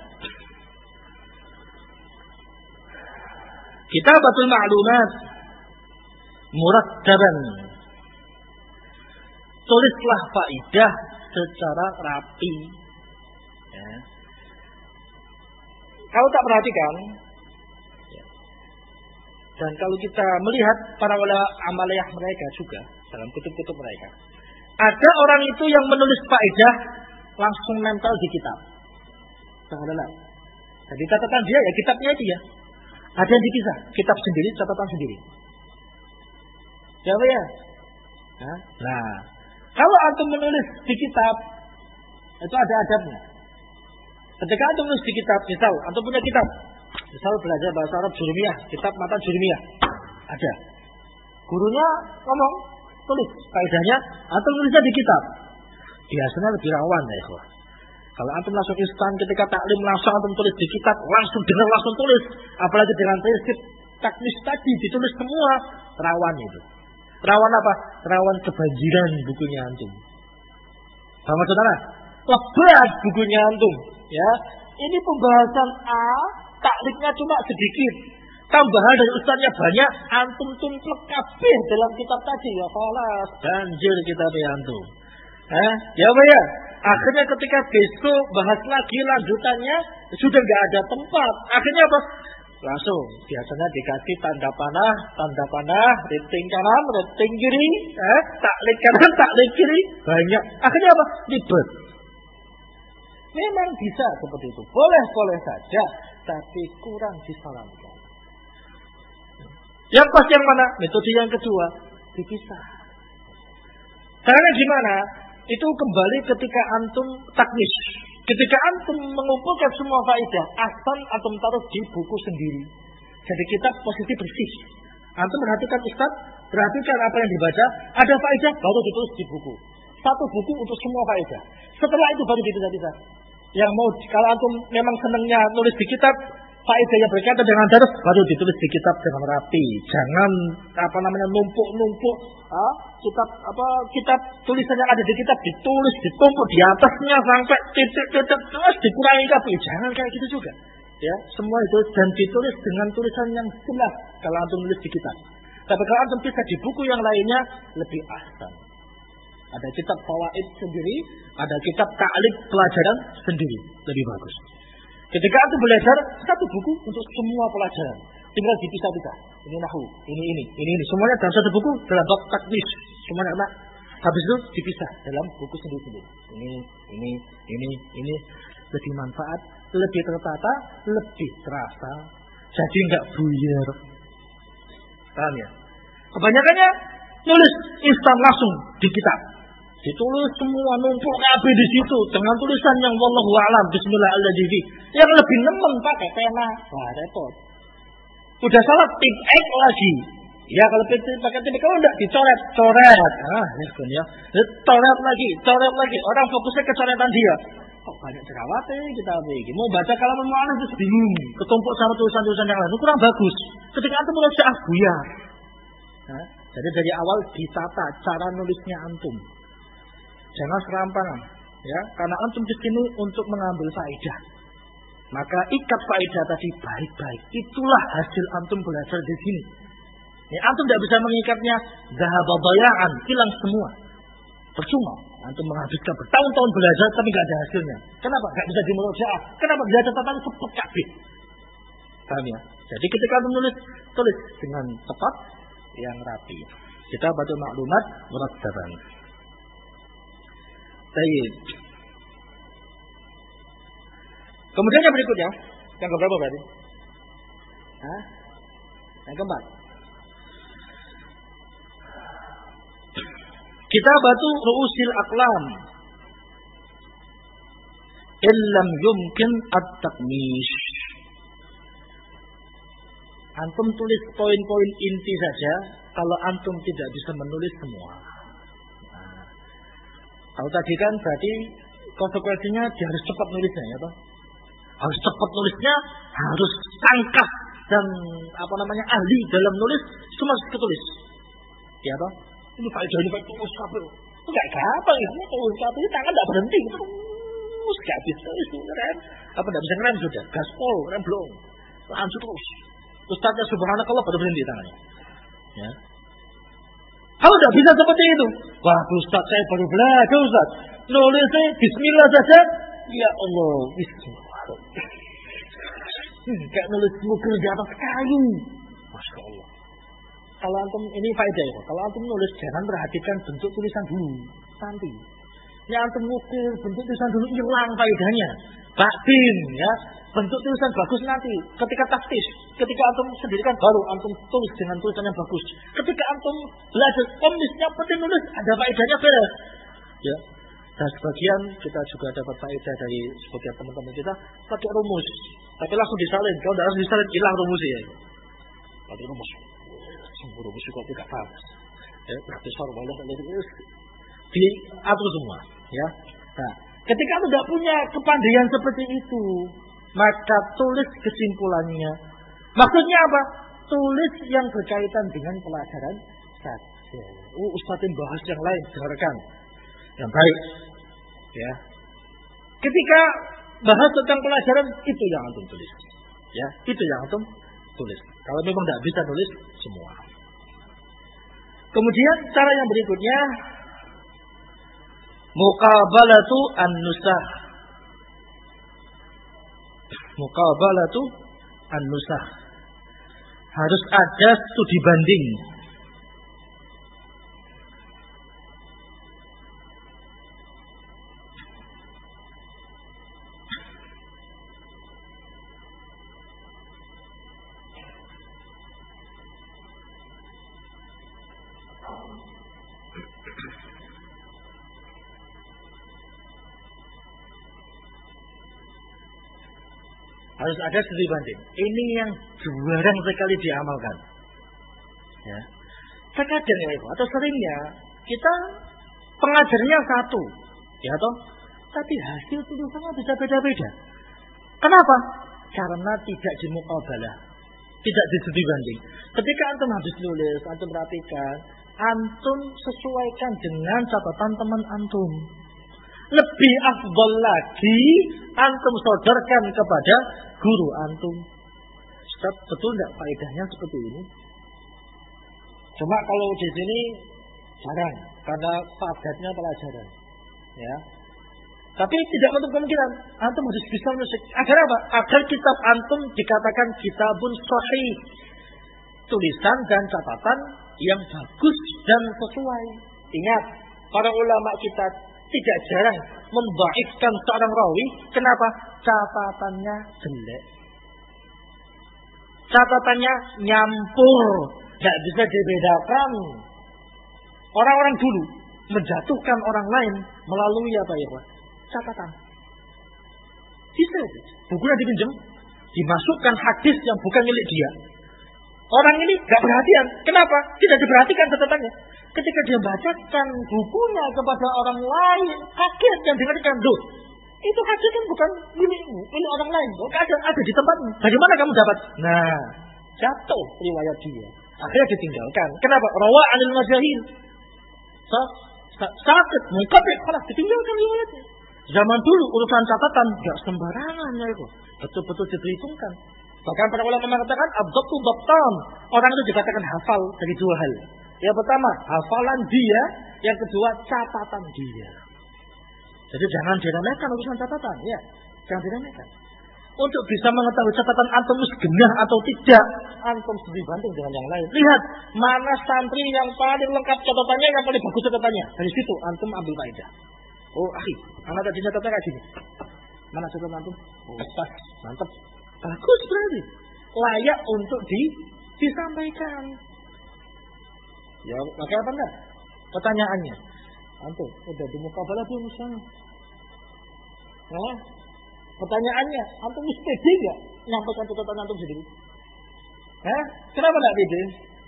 kitabatul ma'lumat murattaban. Tulislah faidah secara rapi. Ya. Kalau tak perhatikan, ya. Dan kalau kita melihat para ulama amaliyah mereka juga dalam kutub-kutub mereka, ada orang itu yang menulis faidah langsung nempel di kitab. Jadi catatan dia ya kitabnya itu ya. Ada yang dipisah, kitab sendiri, catatan sendiri. Siapa ya? Nah, nah, kalau antum menulis di kitab, itu ada adabnya. Ketika antum menulis di kitab, misal antum punya kitab, misal belajar bahasa Arab Jurumiyah, kitab matan Jurumiyah, ada. Gurunya ngomong, tulis faedahnya, antum tulisnya di kitab. Biasanya lebih rawan ya, ikhwah. Kalau antum langsung instan ketika taklim langsung antum tulis di kitab, langsung dengar langsung tulis, apalagi dengan prinsip taknis tadi ditulis semua, rawan itu. Rawan apa? Rawan kebanjiran bukunya antum. Sama saudara, lebat bukunya antum, ya. Ini pembahasan A, takliknya cuma sedikit. Tambahan dari ustaznya banyak, antum tumplek kabeh dalam kitab tadi, ya falas, banjir kitabnya antum. Eh, ya apa ya? Akhirnya ketika besok bahas lagi lanjutannya sudah nggak ada tempat. Akhirnya apa? Langsung biasanya dikasih tanda panah, tanda panah, rating kanan, rating kiri, eh, taklik kanan, taklik kiri, banyak. Akhirnya apa? Ribet. Memang bisa seperti itu, boleh-boleh saja, tapi kurang disarankan. Yang pas yang mana? Metode yang kedua, dipisah. Caranya gimana? Itu kembali ketika antum taknis. Ketika antum mengumpulkan semua faedah, asal antum taruh di buku sendiri. Jadi kitab posisi bersih. Antum perhatikan Ustaz, perhatikan apa yang dibaca, ada faedah baru ditulis di buku. Satu buku untuk semua faedah. Setelah itu baru dipisah-pisah. Yang mau kalau antum memang senangnya nulis di kitab, faedah yang berkaitan dengan darah baru ditulis di kitab dengan rapi. Jangan apa namanya numpuk-numpuk. Ah, kitab apa kitab tulisan yang ada di kitab ditulis ditumpuk di atasnya sampai titik-titik terus dikurangi kabeh. Jangan kayak gitu juga. Ya, semua itu dan ditulis dengan tulisan yang jelas kalau antum nulis di kitab. Tapi kalau antum bisa di buku yang lainnya lebih ahsan. Ada kitab fawaid sendiri, ada kitab ta'liq pelajaran sendiri, lebih bagus. Ketika antum belajar satu buku untuk semua pelajaran, tinggal dipisah-pisah. Ini nahwu, ini ini, ini ini, semuanya dalam satu buku dalam bab taknis, semuanya enak. Habis itu dipisah dalam buku sendiri-sendiri. Ini, ini, ini, ini lebih manfaat, lebih tertata, lebih terasa. Jadi enggak buyar. Paham ya? Kebanyakannya nulis instan langsung di kitab. Ditulis semua numpuk kabeh di situ dengan tulisan yang wallahu a'lam bismillahirrahmanirrahim. Yang lebih nemen pakai pena. Wah, repot. Udah salah tip X lagi. Ya kalau pakai tip kalau enggak dicoret, coret. Ah, ya. Coret lagi, coret lagi. Orang fokusnya ke coretan dia. Kok banyak jerawatnya kita begini. Mau baca kalaman mu'alaf itu bingung. Ketumpuk sama tulisan-tulisan yang lain. Itu kurang bagus. Ketika antum mulai syah buyar. Nah, jadi dari awal ditata cara nulisnya antum. Jangan serampangan. Ya, karena antum di sini untuk mengambil faedah. Maka ikat faedah tadi baik-baik. Itulah hasil antum belajar di sini. Ya, antum tidak bisa mengikatnya dhahaba daya'an, hilang semua. Percuma. Antum menghabiskan bertahun-tahun belajar tapi nggak ada hasilnya. Kenapa? Nggak bisa dimurajaah. Kenapa? Belajar catatan cepat kabeh. Paham ya? Jadi ketika antum nulis, tulis dengan tepat yang rapi. Kita baca maklumat murattaban. Baik. Kemudian yang berikutnya, yang keberapa berarti? Hah? Yang keempat. Kita batu ru'usil aqlam. Illam yumkin at-taqmish. Antum tulis poin-poin inti saja kalau antum tidak bisa menulis semua. Nah, kalau tadi kan berarti konsekuensinya dia harus cepat nulisnya ya toh? Harus cepat nulisnya, harus tangkas dan apa namanya ahli dalam nulis, cuma ketulis. Ya toh? Ini faedah ini faedah tulis kabel. Enggak gampang ini tulis kabel, ini tangan enggak berhenti. Terus enggak bisa itu rem. Apa enggak bisa ngerem sudah? Gaspol, rem belum. Langsung terus. Ustaznya subhanakallah pada berhenti tangannya. Ya. Kalau tidak bisa seperti itu, wah Ustaz saya baru belajar Ustaz. Nulisnya bismillah saja. Ya Allah, bismillah. Hmm, kayak nulis mukir di atas kayu. Masya Allah. Kalau antum ini faedah ya. Kalau antum nulis jangan perhatikan bentuk tulisan dulu. Nanti. Ya antum mukir bentuk tulisan dulu hilang faedahnya. Batin ya. Bentuk tulisan bagus nanti. Ketika taktis, ketika antum sendirikan baru antum tulis dengan tulisan yang bagus. Ketika antum belajar komnisnya penting nulis ada faedahnya beres. Ya. Dan sebagian kita juga dapat faedah dari sebagian teman-teman kita pakai rumus. Tapi langsung disalin. Kalau tidak langsung disalin hilang rumusnya ya. Pakai rumus. Semua rumus juga tidak bagus. Ya, berarti soalnya diatur semua. Ya. Nah, ketika anda tidak punya kepandaian seperti itu, maka tulis kesimpulannya. Maksudnya apa? Tulis yang berkaitan dengan pelajaran saja. Oh, Ustadz bahas yang lain, dengarkan. Yang baik. Ya. Ketika bahas tentang pelajaran, itu yang antum tulis. Ya, itu yang antum tulis. Kalau memang tidak bisa tulis semua. Kemudian cara yang berikutnya, muqabalatu an-nusakh. Muqabalatu an-nusakh. Harus ada studi banding. Harus ada studi banding. Ini yang jarang sekali diamalkan. Ya. Terkadang ya, atau seringnya kita pengajarnya satu, ya toh, tapi hasil tulisannya bisa beda-beda. Kenapa? Karena tidak dimuqabalah, tidak disudi banding. Ketika antum habis nulis, antum perhatikan, antum sesuaikan dengan catatan teman antum. Lebih afdal lagi antum sodorkan kepada guru antum. Ustaz, betul tidak faedahnya seperti ini? Cuma kalau di sini jarang karena padatnya pelajaran. Ya. Tapi tidak menutup kemungkinan antum harus bisa menulis. Agar apa? Agar kitab antum dikatakan kitabun sahih. Tulisan dan catatan yang bagus dan sesuai. Ingat, para ulama kita tidak jarang membaikkan seorang rawi. Kenapa? Catatannya jelek. Catatannya nyampur. Tidak bisa dibedakan. Orang-orang dulu menjatuhkan orang lain melalui apa ya Pak? Catatan. Bisa. Bukunya dipinjam. Dimasukkan hadis yang bukan milik dia. Orang ini gak perhatian. Kenapa? Tidak diperhatikan catatannya. Ketika dia bacakan bukunya kepada orang lain, kaget yang dengarkan. Duh, itu hadis kan bukan milikmu, milik orang lain. Oh, ada, ada di tempatmu. Bagaimana kamu dapat? Nah, jatuh riwayat dia. Akhirnya ditinggalkan. Kenapa? Rawa anil majahil. Sakit, mengkabik, malah ditinggalkan riwayatnya. Zaman dulu urusan catatan enggak sembarangan ya itu. Betul-betul diperhitungkan. Bahkan para ulama mengatakan abdabtu dabtan. Orang itu dikatakan hafal dari dua hal. Yang pertama, hafalan dia, yang kedua catatan dia. Jadi jangan diremehkan urusan catatan, ya. Jangan diremehkan. Untuk bisa mengetahui catatan antum genah atau tidak, antum sendiri banding dengan yang lain. Lihat mana santri yang paling lengkap catatannya, yang paling bagus catatannya. Dari situ antum ambil faedah. Oh, akhi, anak tadi catatannya kayak gini. Mana catatan antum? Oh, pas, mantap. Bagus berarti. Layak untuk di, disampaikan. Ya, pakai apa enggak? Pertanyaannya. Antum, udah di mukabalah belum misalnya? Nah, pertanyaannya, antum mesti pede enggak nyampaikan catatan antum sendiri? Hah? Kenapa enggak pede?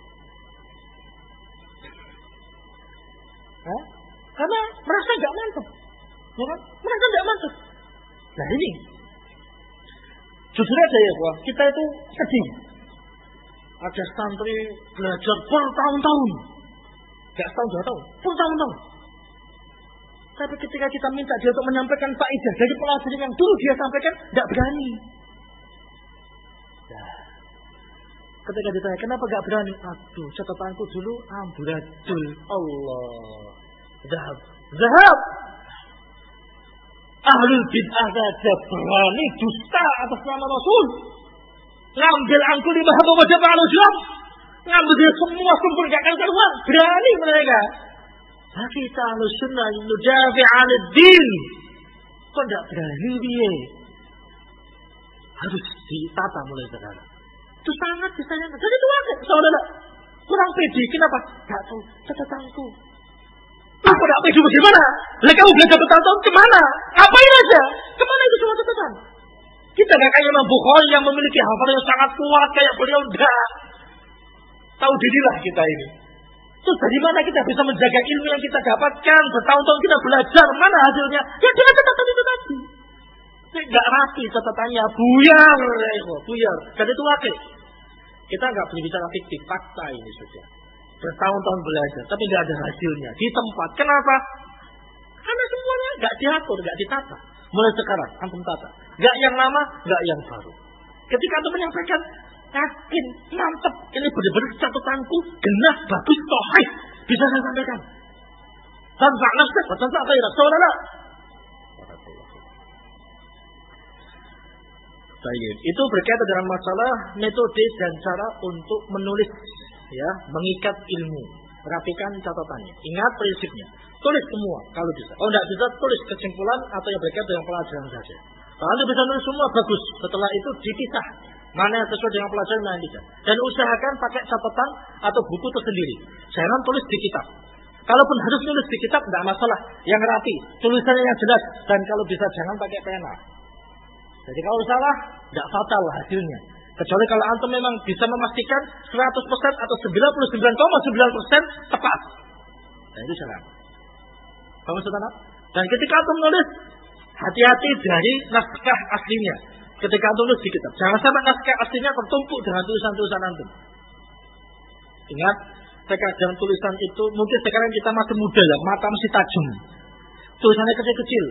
Hah? Karena merasa enggak mantap. Ya kan? Merasa enggak mantap. Nah ini, jujur aja ya, Pak, kita itu sedih. Ada santri belajar bertahun-tahun, enggak setahun dua tahun, bertahun-tahun. Tapi ketika kita minta dia untuk menyampaikan faedah dari pelajaran yang dulu dia sampaikan, tidak berani. Nah, ketika ditanya kenapa tidak berani, aduh catatanku dulu amburadul. Allah, zahab, zahab. Ahlul bid'ah saja berani dusta atas nama Rasul. Ngambil angku lima hamba wajah Pak Jawab. Ngambil dia semua sumber gak akan keluar. Berani mereka. Nah kita Ahlus Sunnah nudafi 'alad din. Kok enggak berani dia? Harus ditata mulai sekarang. Itu sangat disayangkan. Jadi itu aja, saudara. Kurang pede. Kenapa? Enggak tahu catatanku. Aku enggak pede bagaimana? Lah kamu belajar catatan kemana? Apain aja? Kemana itu semua catatan? Kita enggak kayak Imam Bukhari yang memiliki hafalan yang sangat kuat kayak beliau, enggak. Tahu dirilah kita ini. Terus dari mana kita bisa menjaga ilmu yang kita dapatkan? Bertahun-tahun kita belajar, mana hasilnya? Ya dengan catatan itu tadi. Enggak rapi catatannya, buyar, buyar. Dan itu wakil. Kita enggak boleh bicara fiktif, fakta ini saja. Bertahun-tahun belajar, tapi enggak ada hasilnya di tempat. Kenapa? Karena semuanya enggak diatur, enggak ditata. Mulai sekarang, antum tata. Enggak yang lama, enggak yang baru. Ketika antum menyampaikan, yakin, mantap, ini benar-benar catatanku genah, bagus, sahih, bisa saya sampaikan. Tanpa nafsah, tanpa ghairah, saudara. Baik, itu berkaitan dengan masalah metode dan cara untuk menulis, ya, mengikat ilmu, rapikan catatannya. Ingat prinsipnya, tulis semua kalau bisa. Oh, tidak bisa, tulis kesimpulan atau yang berkaitan dengan pelajaran saja. Kalau bisa tulis semua bagus. Setelah itu dipisah. Mana yang sesuai dengan pelajaran mana yang tidak. Dan usahakan pakai catatan atau buku tersendiri. Jangan tulis di kitab. Kalaupun harus tulis di kitab, tidak masalah. Yang rapi, tulisannya yang jelas. Dan kalau bisa jangan pakai pena. Jadi kalau salah, tidak fatal hasilnya. Kecuali kalau antum memang bisa memastikan seratus persen atau sembilan puluh sembilan koma sembilan persen tepat. Nah itu jangan. Kamu saudara? Dan ketika antum nulis, hati-hati dari naskah aslinya. Ketika antum nulis di kitab, jangan sampai naskah aslinya tertumpuk dengan tulisan-tulisan antum. Ingat, terkadang tulisan itu mungkin sekarang kita masih muda ya, mata masih tajam. Tulisannya kecil-kecil.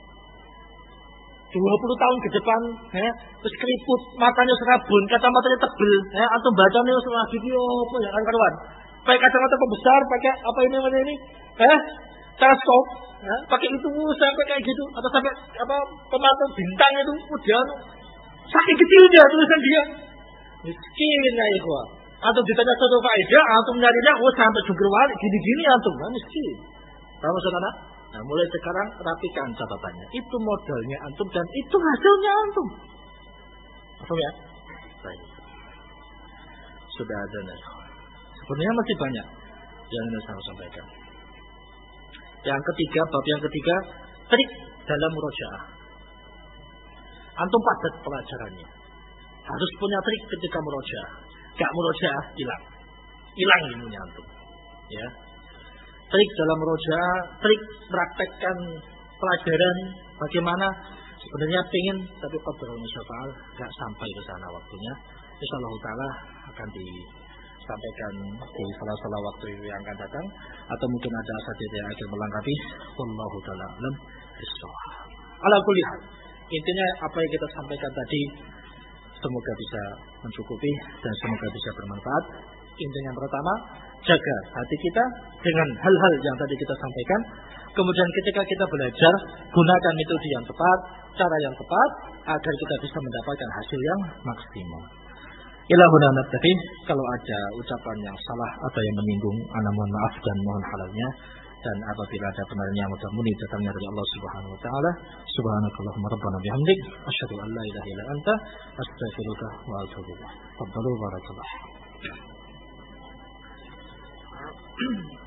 dua puluh tahun ke depan, ya, terus keriput, matanya serabun, kacamatanya tebel, ya, antum bacanya semua video apa ya, kawan-kawan. Pakai kacamata pembesar, pakai apa ini namanya ini, eh, teleskop, ya, pakai itu sampai kayak gitu, atau sampai apa pemantau bintang itu, udah saking kecilnya tulisan dia, miskin ya itu. Atau ditanya satu faedah, antum nyarinya, oh sampai jungkir balik, gini-gini antum, nah, miskin. Tahu saudara? Nah, mulai sekarang rapikan catatannya. Itu modalnya antum dan itu hasilnya antum. Apa ya? Baik. Sudah ada nih. Sebenarnya masih banyak yang ingin saya sampaikan. Yang ketiga, bab yang ketiga, trik dalam murojaah. Antum padat pelajarannya. Harus punya trik ketika murojaah. Gak murojaah, hilang. Hilang ilmunya antum. Ya. Trik dalam murojaah, trik praktekkan pelajaran bagaimana sebenarnya pingin tapi qadarul musyafa'al enggak sampai ke sana waktunya. Insyaallah taala akan disampaikan di salah-salah waktu yang akan datang atau mungkin ada saja yang akan melengkapi. Wallahu taala alam bissawab. Ala kulli hal, intinya apa yang kita sampaikan tadi semoga bisa mencukupi dan semoga bisa bermanfaat. Intinya yang pertama, jaga hati kita dengan hal-hal yang tadi kita sampaikan. Kemudian ketika kita belajar, gunakan metode yang tepat, cara yang tepat, agar kita bisa mendapatkan hasil yang maksimal. Ilahuna naktafi. Kalau ada ucapan yang salah atau yang menyinggung, ana mohon maaf dan mohon halalnya. Dan apabila ada benarnya, mudah-mudahan datangnya dari Allah Subhanahu wa taala. Subhanakallahumma rabbana bihamdik, asyhadu an la ilaha illa anta, astaghfiruka wa atubu ilaik. Fadhalu barakallah.